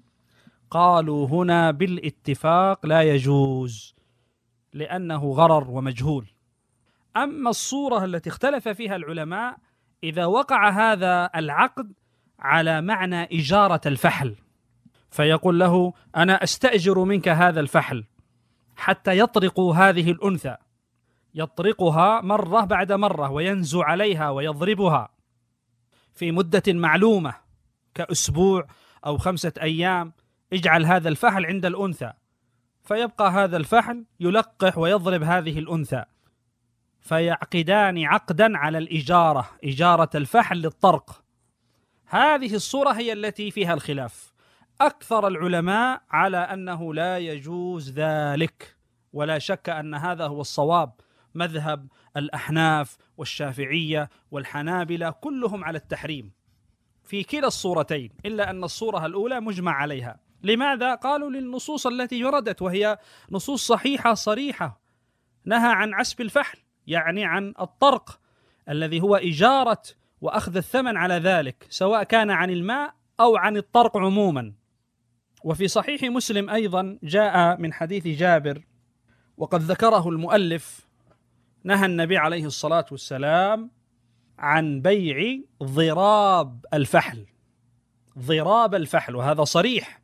قالوا هنا بالاتفاق لا يجوز لأنه غرر ومجهول. أما الصورة التي اختلف فيها العلماء إذا وقع هذا العقد على معنى إجارة الفحل، فيقول له أنا أستأجر منك هذا الفحل حتى يطرق هذه الأنثى، يطرقها مرة بعد مرة وينزو عليها ويضربها في مدة معلومة كأسبوع أو خمسة أيام، اجعل هذا الفحل عند الأنثى، فيبقى هذا الفحل يلقح ويضرب هذه الأنثى، فيعقدان عقدا على الإجارة، إجارة الفحل للطرق. هذه الصورة هي التي فيها الخلاف. أكثر العلماء على أنه لا يجوز ذلك، ولا شك أن هذا هو الصواب، مذهب الأحناف والشافعية والحنابلة كلهم على التحريم في كلا الصورتين، إلا أن الصورة الأولى مجمع عليها. لماذا؟ قالوا للنصوص التي وردت، وهي نصوص صحيحة صريحة، نهى عن عسب الفحل، يعني عن الطرق الذي هو إجارة وأخذ الثمن على ذلك، سواء كان عن الماء أو عن الطرق عموما. وفي صحيح مسلم أيضا جاء من حديث جابر وقد ذكره المؤلف، نهى النبي عليه الصلاة والسلام عن بيع ضراب الفحل، ضراب الفحل، وهذا صريح.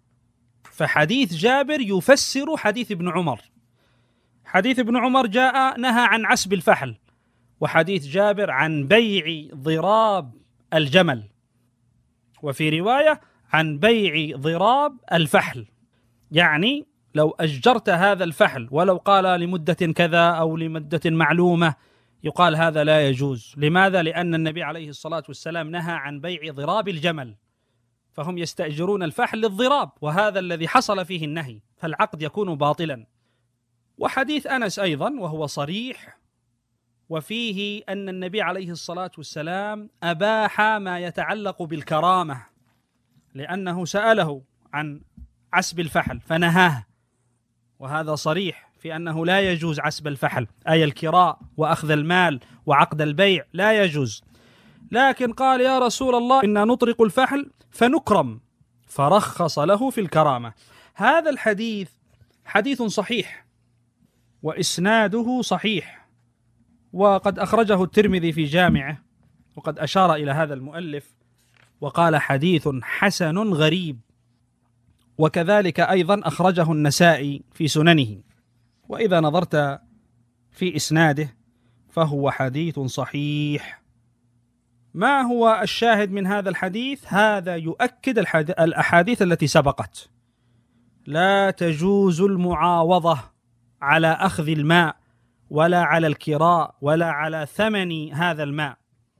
فحديث جابر يفسر حديث ابن عمر. حديث ابن عمر جاء نهى عن عسب الفحل، وحديث جابر عن بيع ضراب الجمل، وفي رواية عن بيع ضراب الفحل. يعني لو أجرت هذا الفحل ولو قال لمدة كذا أو لمدة معلومة، يقال هذا لا يجوز. لماذا؟ لأن النبي عليه الصلاة والسلام نهى عن بيع ضراب الجمل، فهم يستأجرون الفحل للضراب، وهذا الذي حصل فيه النهي، فالعقد يكون باطلا. وحديث أنس أيضا وهو صريح، وفيه أن النبي عليه الصلاة والسلام أباح ما يتعلق بالكرامة، لأنه سأله عن عسب الفحل فنهاه، وهذا صريح في أنه لا يجوز عسب الفحل، أي الكراء وأخذ المال وعقد البيع لا يجوز. لكن قال يا رسول الله إنا نطرق الفحل فنكرم، فرخص له في الكرامة. هذا الحديث حديث صحيح وإسناده صحيح، وقد أخرجه الترمذي في جامعه، وقد أشار إلى هذا المؤلف وقال حديث حسن غريب، وكذلك أيضا أخرجه النسائي في سننه. وإذا نظرت في إسناده فهو حديث صحيح. ما هو الشاهد من هذا الحديث؟ هذا يؤكد الأحاديث التي سبقت، لا تجوز المعاوضة على أخذ الماء ولا على الكراء ولا على ثمن هذا الماء،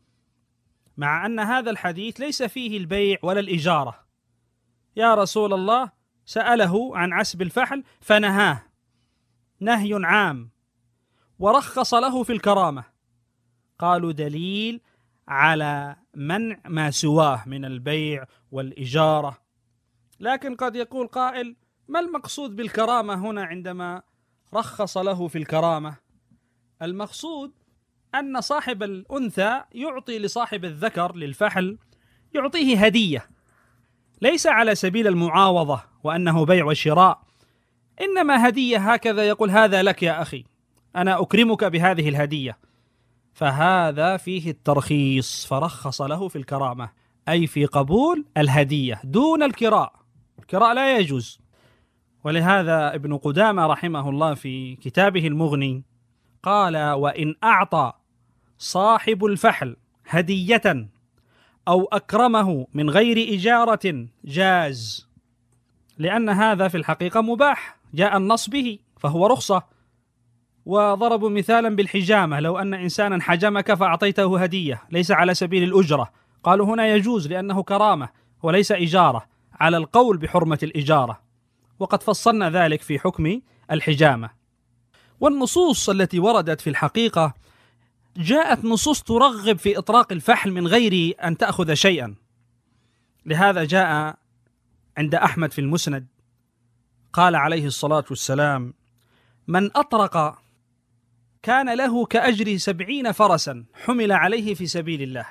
مع أن هذا الحديث ليس فيه البيع ولا الإجارة. يا رسول الله سأله عن عسب الفحل فنهاه، نهي عام، ورخص له في الكرامة. قالوا دليل على منع ما سواه من البيع والإجارة. لكن قد يقول قائل: ما المقصود بالكرامة هنا عندما رخص له في الكرامة؟ المقصود أن صاحب الأنثى يعطي لصاحب الذكر للفحل، يعطيه هدية، ليس على سبيل المعاوضة وأنه بيع وشراء، إنما هدية هكذا، يقول هذا لك يا أخي، أنا أكرمك بهذه الهدية. فهذا فيه الترخيص، فرخص له في الكرامة، أي في قبول الهدية دون الكراء. الكراء لا يجوز. ولهذا ابن قدامة رحمه الله في كتابه المغني قال: وإن أعطى صاحب الفحل هدية أو أكرمه من غير إجارة جاز، لأن هذا في الحقيقة مباح، جاء النص به فهو رخصة. وضربوا مثالا بالحجامة، لو أن إنسانا حجمك فأعطيته هدية ليس على سبيل الأجرة، قالوا هنا يجوز لأنه كرامة وليس إجارة، على القول بحرمة الإجارة، وقد فصلنا ذلك في حكم الحجامة. والنصوص التي وردت في الحقيقة جاءت نصوص ترغب في إطراق الفحل من غير أن تأخذ شيئا. لهذا جاء عند أحمد في المسند قال عليه الصلاة والسلام: من أطرق كان له كأجر سبعين فرسا حمل عليه في سبيل الله.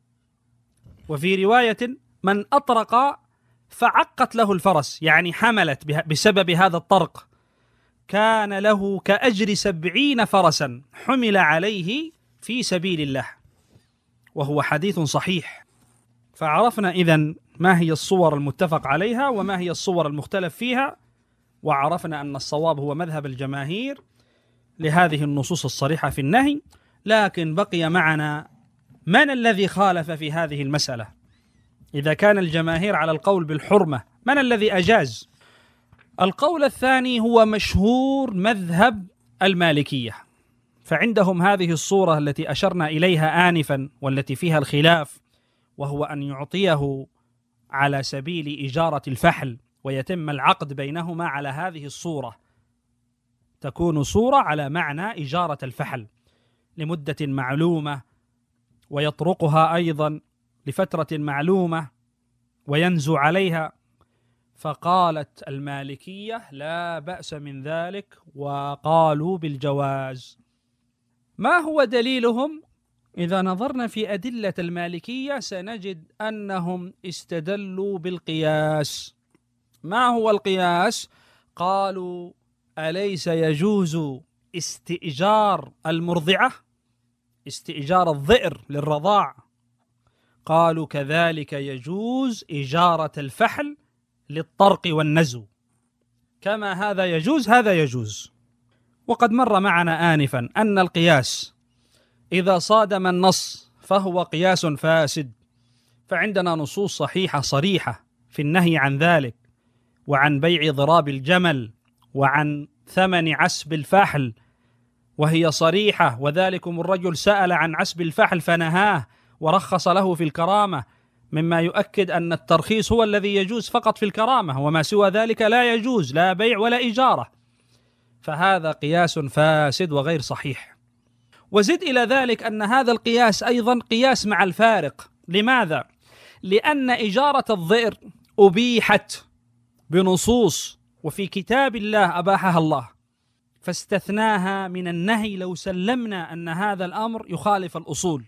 وفي رواية: من أطرق فعقت له الفرس، يعني حملت بسبب هذا الطرق، كان له كأجر سبعين فرسا حمل عليه في سبيل الله. وهو حديث صحيح. فعرفنا إذن ما هي الصور المتفق عليها وما هي الصور المختلف فيها، وعرفنا أن الصواب هو مذهب الجماهير لهذه النصوص الصريحة في النهي. لكن بقي معنا من الذي خالف في هذه المسألة؟ إذا كان الجماهير على القول بالحرمة، من الذي أجاز؟ القول الثاني هو مشهور مذهب المالكية، فعندهم هذه الصورة التي أشرنا إليها آنفا والتي فيها الخلاف، وهو أن يعطيه على سبيل إجارة الفحل ويتم العقد بينهما على هذه الصورة. تكون صورة على معنى إجارة الفحل لمدة معلومة، ويطرقها أيضا لفترة معلومة وينزو عليها. فقالت المالكية لا بأس من ذلك، وقالوا بالجواز. ما هو دليلهم؟ إذا نظرنا في أدلة المالكية سنجد أنهم استدلوا بالقياس. ما هو القياس؟ قالوا أليس يجوز استئجار المرضعة، استئجار الظئر للرضاع؟ قالوا كذلك يجوز إجارة الفحل للطرق والنزو، كما هذا يجوز هذا يجوز. وقد مر معنا آنفا أن القياس إذا صادم النص فهو قياس فاسد، فعندنا نصوص صحيحة صريحة في النهي عن ذلك، وعن بيع ضراب الجمل، وعن ثمن عسب الفحل، وهي صريحة. وذلكم الرجل سأل عن عسب الفحل فنهاه ورخص له في الكرامة، مما يؤكد أن الترخيص هو الذي يجوز فقط في الكرامة، وما سوى ذلك لا يجوز، لا بيع ولا إجارة. فهذا قياس فاسد وغير صحيح. وزد إلى ذلك أن هذا القياس أيضا قياس مع الفارق. لماذا؟ لأن إجارة الظئر أبيحت بنصوص، وفي كتاب الله أباحها الله، فاستثناها من النهي. لو سلمنا أن هذا الأمر يخالف الأصول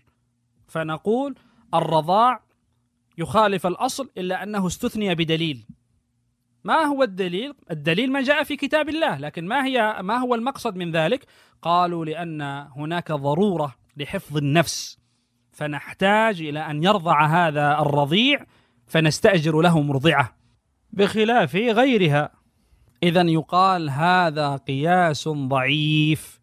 فنقول الرضاع يخالف الأصل، إلا أنه استثني بدليل. ما هو الدليل؟ الدليل ما جاء في كتاب الله، لكن ما هي ما هو المقصد من ذلك؟ قالوا لأن هناك ضرورة لحفظ النفس، فنحتاج إلى أن يرضع هذا الرضيع فنستأجر له مرضعة بخلاف غيرها. إذن يقال هذا قياس ضعيف،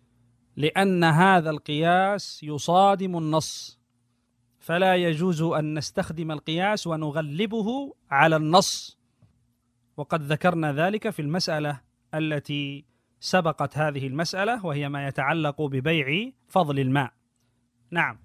لأن هذا القياس يصادم النص، فلا يجوز أن نستخدم القياس ونغلبه على النص. وقد ذكرنا ذلك في المسألة التي سبقت هذه المسألة، وهي ما يتعلق ببيع فضل الماء. نعم.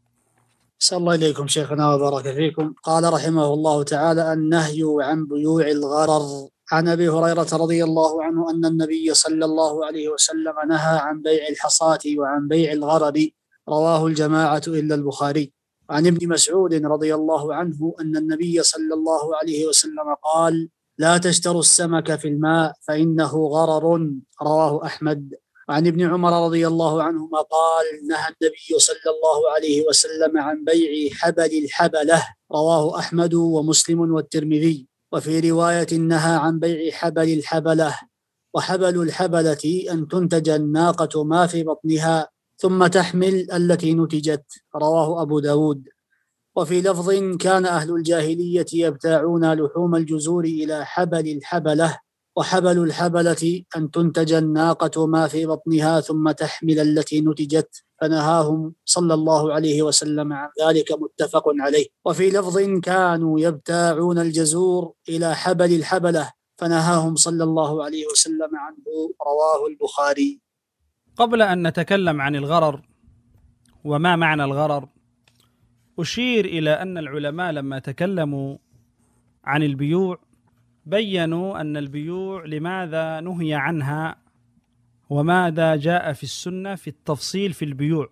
أحسن الله إليكم شيخنا وبارك فيكم. قال رحمه الله تعالى: النهي عن بيوع الغرر. عن أبي هريرة رضي الله عنه أن النبي صلى الله عليه وسلم نهى عن بيع الحصاة وعن بيع الغرر، رواه الجماعة إلا البخاري. عن ابن مسعود رضي الله عنه أن النبي صلى الله عليه وسلم قال: لا تشتروا السمك في الماء فإنه غرر، رواه أحمد. عن ابن عمر رضي الله عنهما قال: نهى النبي صلى الله عليه وسلم عن بيع حبل الحبلة، رواه أحمد ومسلم والترمذي. وفي رواية نهى عن بيع حبل الحبلة. وحبل الحبلة أن تنتج الناقة ما في بطنها ثم تحمل التي نتجت، رواه أبو داود. وفي لفظ: كان أهل الجاهلية يبتاعون لحوم الجزور إلى حبل الحبلة. وحبل الحبلة أن تنتج الناقة ما في بطنها ثم تحمل التي نتجت، فنهاهم صلى الله عليه وسلم عن ذلك، متفق عليه. وفي لفظ: كانوا يبتاعون الجزور إلى حبل الحبلة، فنهاهم صلى الله عليه وسلم عنه، رواه البخاري. قبل أن نتكلم عن الغرر وما معنى الغرر، أشير إلى أن العلماء لما تكلموا عن البيوع بيّنوا أن البيوع لماذا نهي عنها وماذا جاء في السنة في التفصيل في البيوع.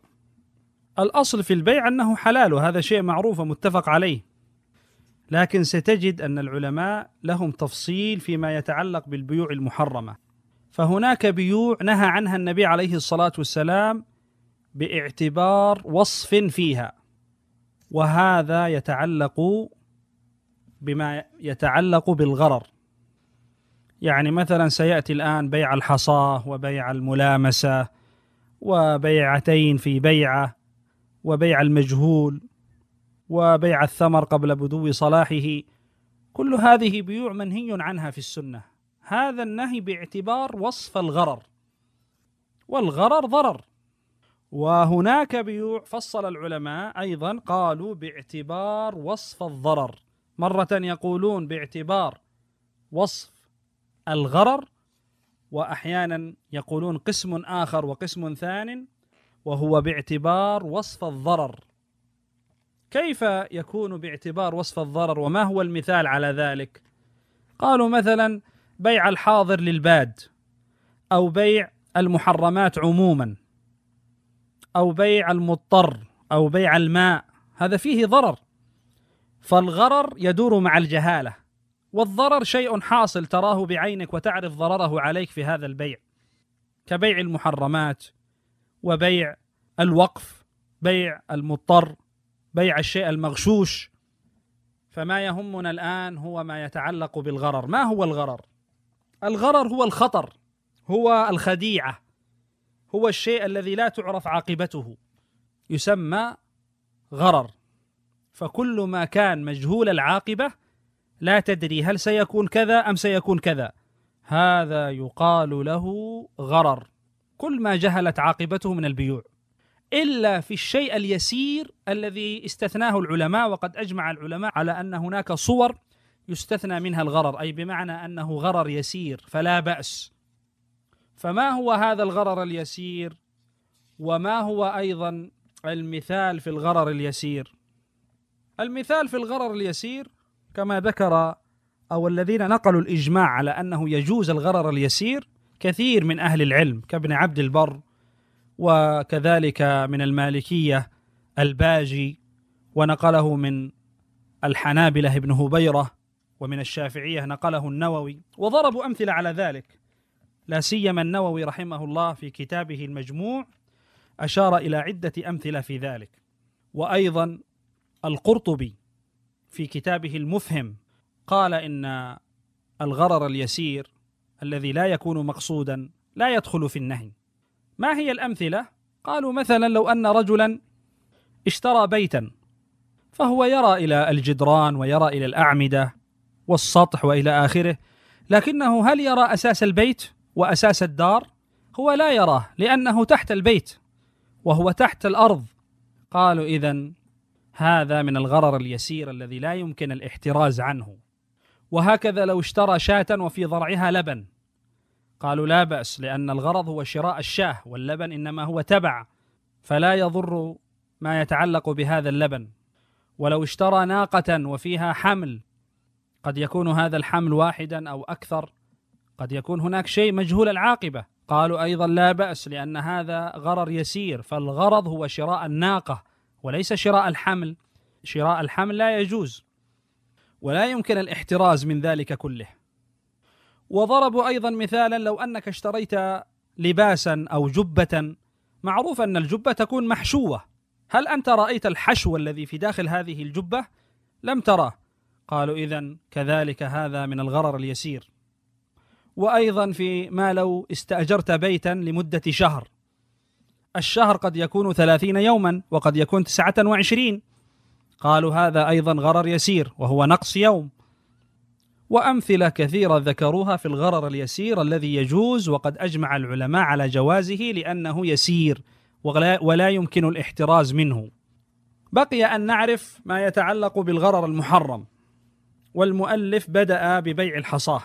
الأصل في البيع أنه حلال، وهذا شيء معروف ومتفق عليه، لكن ستجد أن العلماء لهم تفصيل فيما يتعلق بالبيوع المحرمة. فهناك بيوع نهى عنها النبي عليه الصلاة والسلام باعتبار وصف فيها، وهذا يتعلق بما يتعلق بالغرر. يعني مثلا سيأتي الآن بيع الحصاة وبيع الملامسة وبيعتين في بيعة وبيع المجهول وبيع الثمر قبل بدو صلاحه، كل هذه بيوع منهي عنها في السنة. هذا النهي باعتبار وصف الغرر، والغرر ضرر. وهناك بيوع فصل العلماء أيضا قالوا باعتبار وصف الضرر، مرة يقولون باعتبار وصف الغرر، وأحيانا يقولون قسم آخر وقسم ثان وهو باعتبار وصف الضرر. كيف يكون باعتبار وصف الضرر، وما هو المثال على ذلك؟ قالوا مثلا بيع الحاضر للباد، أو بيع المحرمات عموما، أو بيع المضطر، أو بيع الماء، هذا فيه ضرر. فالغرر يدور مع الجهالة، والضرر شيء حاصل تراه بعينك وتعرف ضرره عليك في هذا البيع، كبيع المحرمات وبيع الوقف، بيع المضطر، بيع الشيء المغشوش. فما يهمنا الآن هو ما يتعلق بالغرر. ما هو الغرر؟ الغرر هو الخطر، هو الخديعة، هو الشيء الذي لا تعرف عاقبته، يسمى غرر. فكل ما كان مجهول العاقبة، لا تدري هل سيكون كذا أم سيكون كذا، هذا يقال له غرر. كل ما جهلت عاقبته من البيوع، إلا في الشيء اليسير الذي استثناه العلماء، وقد أجمع العلماء على أن هناك صور يستثنى منها الغرر، أي بمعنى أنه غرر يسير فلا بأس. فما هو هذا الغرر اليسير؟ وما هو أيضا المثال في الغرر اليسير؟ المثال في الغرر اليسير كما ذكر أو الذين نقلوا الإجماع على أنه يجوز الغرر اليسير كثير من أهل العلم، كابن عبد البر، وكذلك من المالكية الباجي، ونقله من الحنابلة ابن هبيرة، ومن الشافعية نقله النووي، وضربوا أمثلة على ذلك. لا سيما النووي رحمه الله في كتابه المجموع أشار إلى عدة أمثلة في ذلك. وأيضا القرطبي في كتابه المفهم قال إن الغرر اليسير الذي لا يكون مقصودا لا يدخل في النهي. ما هي الأمثلة؟ قالوا مثلا لو أن رجلا اشترى بيتا، فهو يرى إلى الجدران ويرى إلى الأعمدة والسطح وإلى آخره، لكنه هل يرى أساس البيت وأساس الدار؟ هو لا يراه، لأنه تحت البيت وهو تحت الأرض. قالوا إذن هذا من الغرر اليسير الذي لا يمكن الاحتراز عنه. وهكذا لو اشترى شاة وفي ضرعها لبن، قالوا لا بأس، لأن الغرض هو شراء الشاة، واللبن إنما هو تبع، فلا يضر ما يتعلق بهذا اللبن. ولو اشترى ناقة وفيها حمل، قد يكون هذا الحمل واحدا أو أكثر، قد يكون هناك شيء مجهول العاقبة، قالوا أيضا لا بأس، لأن هذا غرر يسير. فالغرض هو شراء الناقة وليس شراء الحمل. شراء الحمل لا يجوز ولا يمكن الاحتراز من ذلك كله. وضربوا أيضا مثالا لو أنك اشتريت لباسا أو جبة، معروف أن الجبة تكون محشوة، هل أنت رأيت الحشو الذي في داخل هذه الجبة؟ لم ترى. قالوا إذن كذلك هذا من الغرر اليسير. وأيضا في ما لو استأجرت بيتا لمدة شهر، الشهر قد يكون ثلاثين يوما وقد يكون تسعة وعشرين، قالوا هذا أيضا غرر يسير وهو نقص يوم. وأمثلة كثيرة ذكروها في الغرر اليسير الذي يجوز، وقد أجمع العلماء على جوازه لأنه يسير ولا يمكن الاحتراز منه. بقي أن نعرف ما يتعلق بالغرر المحرم. والمؤلف بدأ ببيع الحصاة،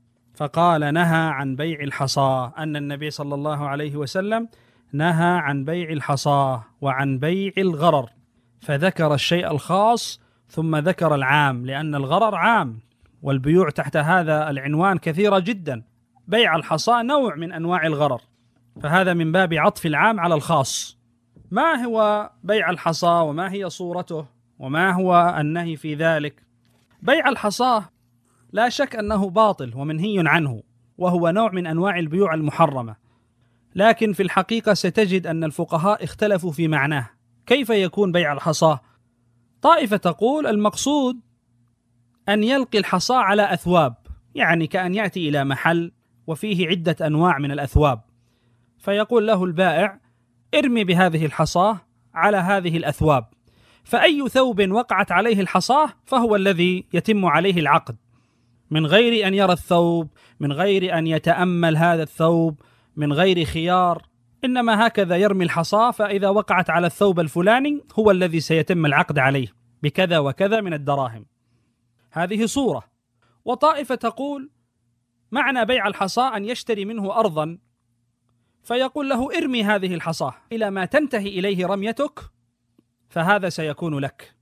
فقال نهى عن بيع الحصاة، أن النبي صلى الله عليه وسلم نهى عن بيع الحصاة وعن بيع الغرر، فذكر الشيء الخاص ثم ذكر العام، لأن الغرر عام والبيوع تحت هذا العنوان كثيرة جدا. بيع الحصاة نوع من أنواع الغرر، فهذا من باب عطف العام على الخاص. ما هو بيع الحصاة وما هي صورته وما هو النهي في ذلك؟ بيع الحصاة لا شك أنه باطل ومنهي عنه، وهو نوع من أنواع البيوع المحرمة، لكن في الحقيقة ستجد أن الفقهاء اختلفوا في معناه. كيف يكون بيع الحصاة؟ طائفة تقول المقصود أن يلقي الحصاة على أثواب، يعني كأن يأتي إلى محل وفيه عدة أنواع من الأثواب، فيقول له البائع ارمي بهذه الحصاة على هذه الأثواب، فأي ثوب وقعت عليه الحصاة فهو الذي يتم عليه العقد، من غير أن يرى الثوب، من غير أن يتأمل هذا الثوب، من غير خيار، إنما هكذا يرمي الحصاة، فإذا وقعت على الثوب الفلاني هو الذي سيتم العقد عليه بكذا وكذا من الدراهم. هذه صورة. وطائفة تقول معنى بيع الحصاة أن يشتري منه أرضا، فيقول له ارمي هذه الحصاة إلى ما تنتهي إليه رميتك فهذا سيكون لك.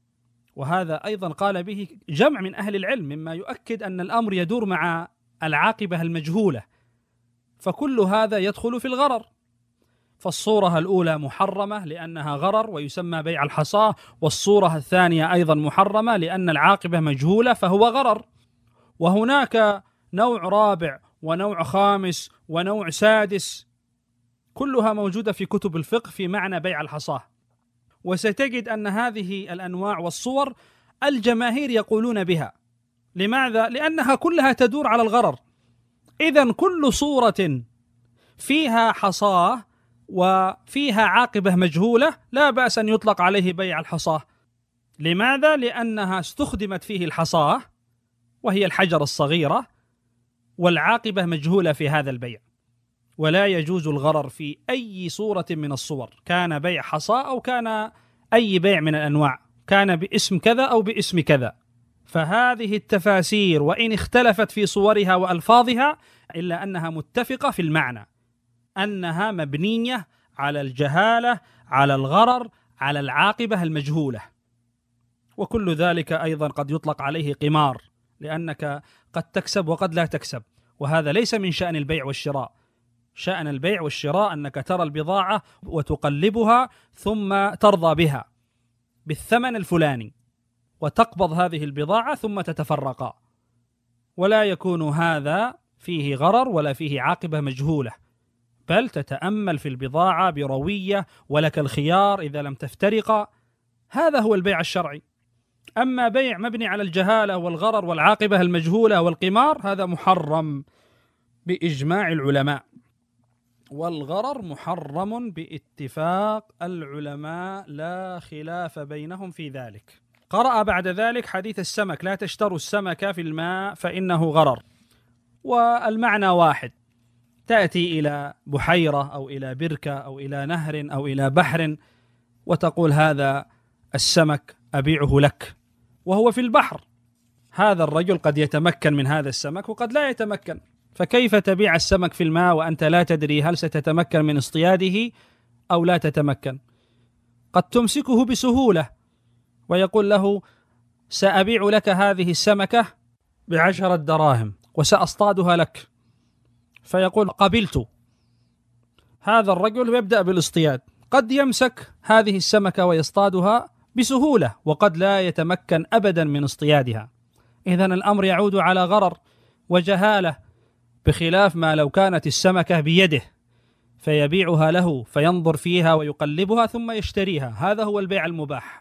وهذا أيضا قال به جمع من أهل العلم، مما يؤكد أن الأمر يدور مع العاقبة المجهولة، فكل هذا يدخل في الغرر. فالصورة الأولى محرمة لأنها غرر ويسمى بيع الحصاة، والصورة الثانية أيضا محرمة لأن العاقبة مجهولة فهو غرر. وهناك نوع رابع ونوع خامس ونوع سادس، كلها موجودة في كتب الفقه في معنى بيع الحصاة. وستجد أن هذه الأنواع والصور الجماهير يقولون بها. لماذا؟ لأنها كلها تدور على الغرر. إذن كل صورة فيها حصاة وفيها عاقبة مجهولة لا بأس أن يطلق عليه بيع الحصاة. لماذا؟ لأنها استخدمت فيه الحصاة وهي الحجر الصغيرة، والعاقبة مجهولة في هذا البيع. ولا يجوز الغرر في أي صورة من الصور، كان بيع حصاة أو كان أي بيع من الأنواع، كان باسم كذا أو باسم كذا. فهذه التفاسير وإن اختلفت في صورها وألفاظها إلا أنها متفقة في المعنى، أنها مبنية على الجهالة، على الغرر، على العاقبة المجهولة. وكل ذلك أيضا قد يطلق عليه قمار، لأنك قد تكسب وقد لا تكسب، وهذا ليس من شأن البيع والشراء. شأن البيع والشراء أنك ترى البضاعة وتقلبها ثم ترضى بها بالثمن الفلاني وتقبض هذه البضاعة ثم تتفرقا، ولا يكون هذا فيه غرر ولا فيه عاقبة مجهولة، بل تتأمل في البضاعة بروية ولك الخيار إذا لم تفترقا. هذا هو البيع الشرعي. أما بيع مبني على الجهالة والغرر والعاقبة المجهولة والقمار هذا محرم بإجماع العلماء، والغرر محرم باتفاق العلماء لا خلاف بينهم في ذلك. قرأ بعد ذلك حديث السمك: لا تشتروا السمك في الماء فإنه غرر. والمعنى واحد، تأتي إلى بحيرة أو إلى بركة أو إلى نهر أو إلى بحر وتقول هذا السمك أبيعه لك وهو في البحر. هذا الرجل قد يتمكن من هذا السمك وقد لا يتمكن، فكيف تبيع السمك في الماء وأنت لا تدري هل ستتمكن من اصطياده أو لا تتمكن؟ قد تمسكه بسهولة ويقول له سأبيع لك هذه السمكة بعشرة دراهم وسأصطادها لك، فيقول قبلت. هذا الرجل يبدأ بالاصطياد، قد يمسك هذه السمكة ويصطادها بسهولة وقد لا يتمكن أبدا من اصطيادها. إذن الأمر يعود على غرر وجهالة، بخلاف ما لو كانت السمكة بيده فيبيعها له فينظر فيها ويقلبها ثم يشتريها. هذا هو البيع المباح.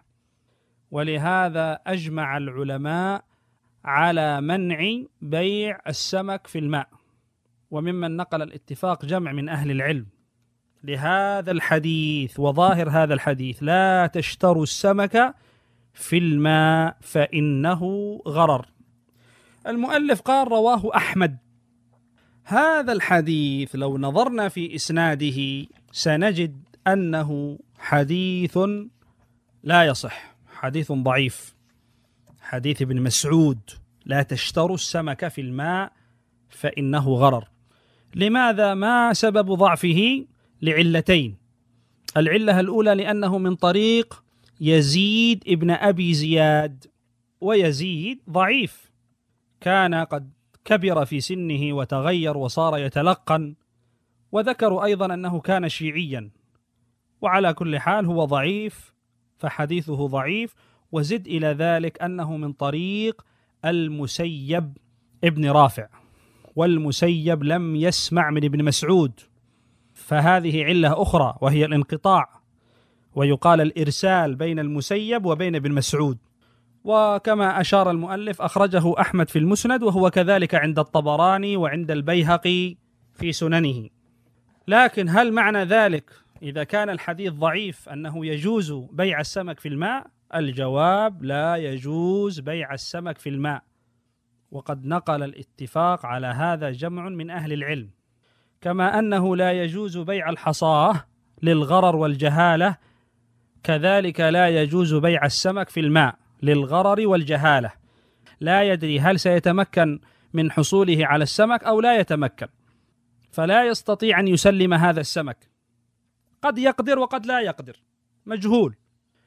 ولهذا أجمع العلماء على منع بيع السمك في الماء، وممن نقل الاتفاق جمع من أهل العلم لهذا الحديث وظاهر هذا الحديث: لا تشتروا السمك في الماء فإنه غرر. المؤلف قال رواه أحمد. هذا الحديث لو نظرنا في إسناده سنجد أنه حديث لا يصح، حديث ضعيف، حديث ابن مسعود: لا تشتروا السمك في الماء فإنه غرر. لماذا؟ ما سبب ضعفه؟ لعلتين. العلة الأولى لأنه من طريق يزيد ابن أبي زياد، ويزيد ضعيف، كان قد كبر في سنه وتغير وصار يتلقن، وذكروا أيضا أنه كان شيعيا. وعلى كل حال هو ضعيف، فحديثه ضعيف. وزد إلى ذلك أنه من طريق المسيب ابن رافع، والمسيب لم يسمع من ابن مسعود، فهذه علة أخرى وهي الانقطاع، ويقال الإرسال بين المسيب وبين ابن مسعود. وكما أشار المؤلف أخرجه أحمد في المسند، وهو كذلك عند الطبراني وعند البيهقي في سننه. لكن هل معنى ذلك إذا كان الحديث ضعيف أنه يجوز بيع السمك في الماء؟ الجواب: لا يجوز بيع السمك في الماء. وقد نقل الاتفاق على هذا جمع من أهل العلم، كما أنه لا يجوز بيع الحصاة للغرر والجهالة، كذلك لا يجوز بيع السمك في الماء للغرر والجهالة. لا يدري هل سيتمكن من حصوله على السمك أو لا يتمكن، فلا يستطيع أن يسلم هذا السمك، قد يقدر وقد لا يقدر، مجهول.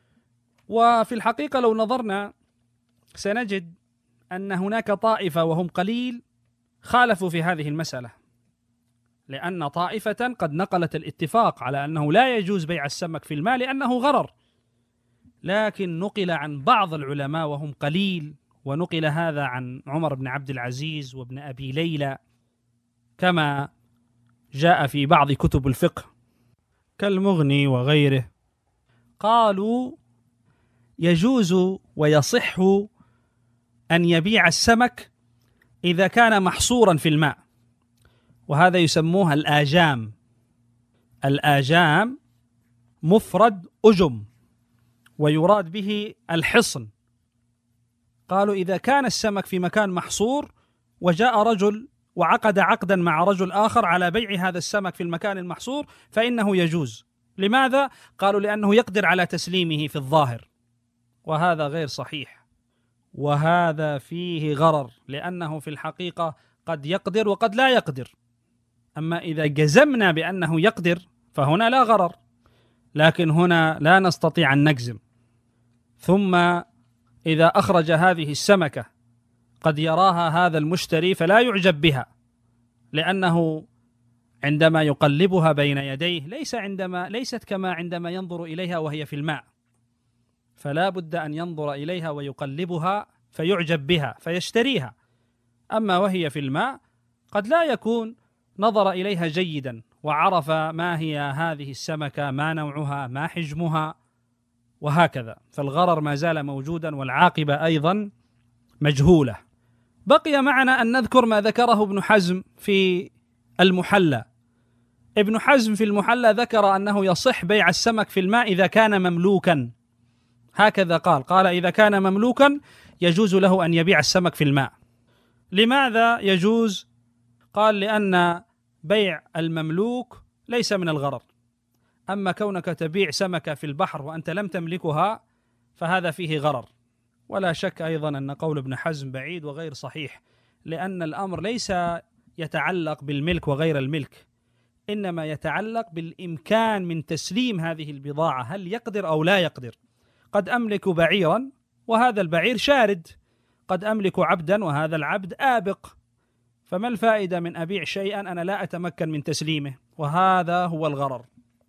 وفي الحقيقة لو نظرنا سنجد أن هناك طائفة وهم قليل خالفوا في هذه المسألة. لأن طائفة قد نقلت الاتفاق على أنه لا يجوز بيع السمك في الماء لأنه غرر، لكن نقل عن بعض العلماء وهم قليل، ونقل هذا عن عمر بن عبد العزيز وابن أبي ليلى كما جاء في بعض كتب الفقه كالمغني وغيره، قالوا يجوز ويصح أن يبيع السمك إذا كان محصورا في الماء، وهذا يسموها الآجام. الآجام مفرد أجم، ويراد به الحصن. قالوا إذا كان السمك في مكان محصور وجاء رجل وعقد عقدا مع رجل آخر على بيع هذا السمك في المكان المحصور فإنه يجوز. لماذا؟ قالوا لأنه يقدر على تسليمه في الظاهر، وهذا غير صحيح، وهذا فيه غرر، لأنه في الحقيقة قد يقدر وقد لا يقدر. أما إذا جزمنا بأنه يقدر فهنا لا غرر، لكن هنا لا نستطيع أن نجزم. ثم إذا أخرج هذه السمكة قد يراها هذا المشتري فلا يعجب بها، لأنه عندما يقلبها بين يديه ليس عندما ليست كما عندما ينظر إليها وهي في الماء، فلا بد أن ينظر إليها ويقلبها فيعجب بها فيشتريها. أما وهي في الماء قد لا يكون نظر إليها جيدا وعرف ما هي هذه السمكة، ما نوعها، ما حجمها، وهكذا، فالغرر ما زال موجودا والعاقبة أيضا مجهولة. بقي معنا أن نذكر ما ذكره ابن حزم في المحلى. ابن حزم في المحلى ذكر أنه يصح بيع السمك في الماء إذا كان مملوكا، هكذا قال قال إذا كان مملوكا يجوز له أن يبيع السمك في الماء. لماذا يجوز؟ قال لأن بيع المملوك ليس من الغرر، أما كونك تبيع سمكة في البحر وأنت لم تملكها فهذا فيه غرر. ولا شك أيضا أن قول ابن حزم بعيد وغير صحيح، لأن الأمر ليس يتعلق بالملك وغير الملك، إنما يتعلق بالإمكان من تسليم هذه البضاعة، هل يقدر أو لا يقدر. قد أملك بعيرا وهذا البعير شارد، قد أملك عبدا وهذا العبد آبق، فما الفائدة من أبيع شيئا أنا لا أتمكن من تسليمه؟ وهذا هو الغرر.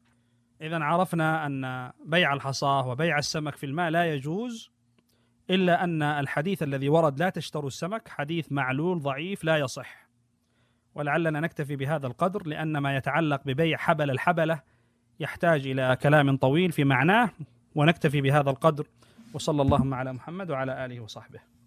إذن عرفنا أن بيع الحصاة وبيع السمك في الماء لا يجوز، إلا أن الحديث الذي ورد لا تشتروا السمك حديث معلول ضعيف لا يصح. ولعلنا نكتفي بهذا القدر، لأن ما يتعلق ببيع حبل الحبلة يحتاج إلى كلام طويل في معناه، ونكتفي بهذا القدر. وصلى اللهم على محمد وعلى آله وصحبه.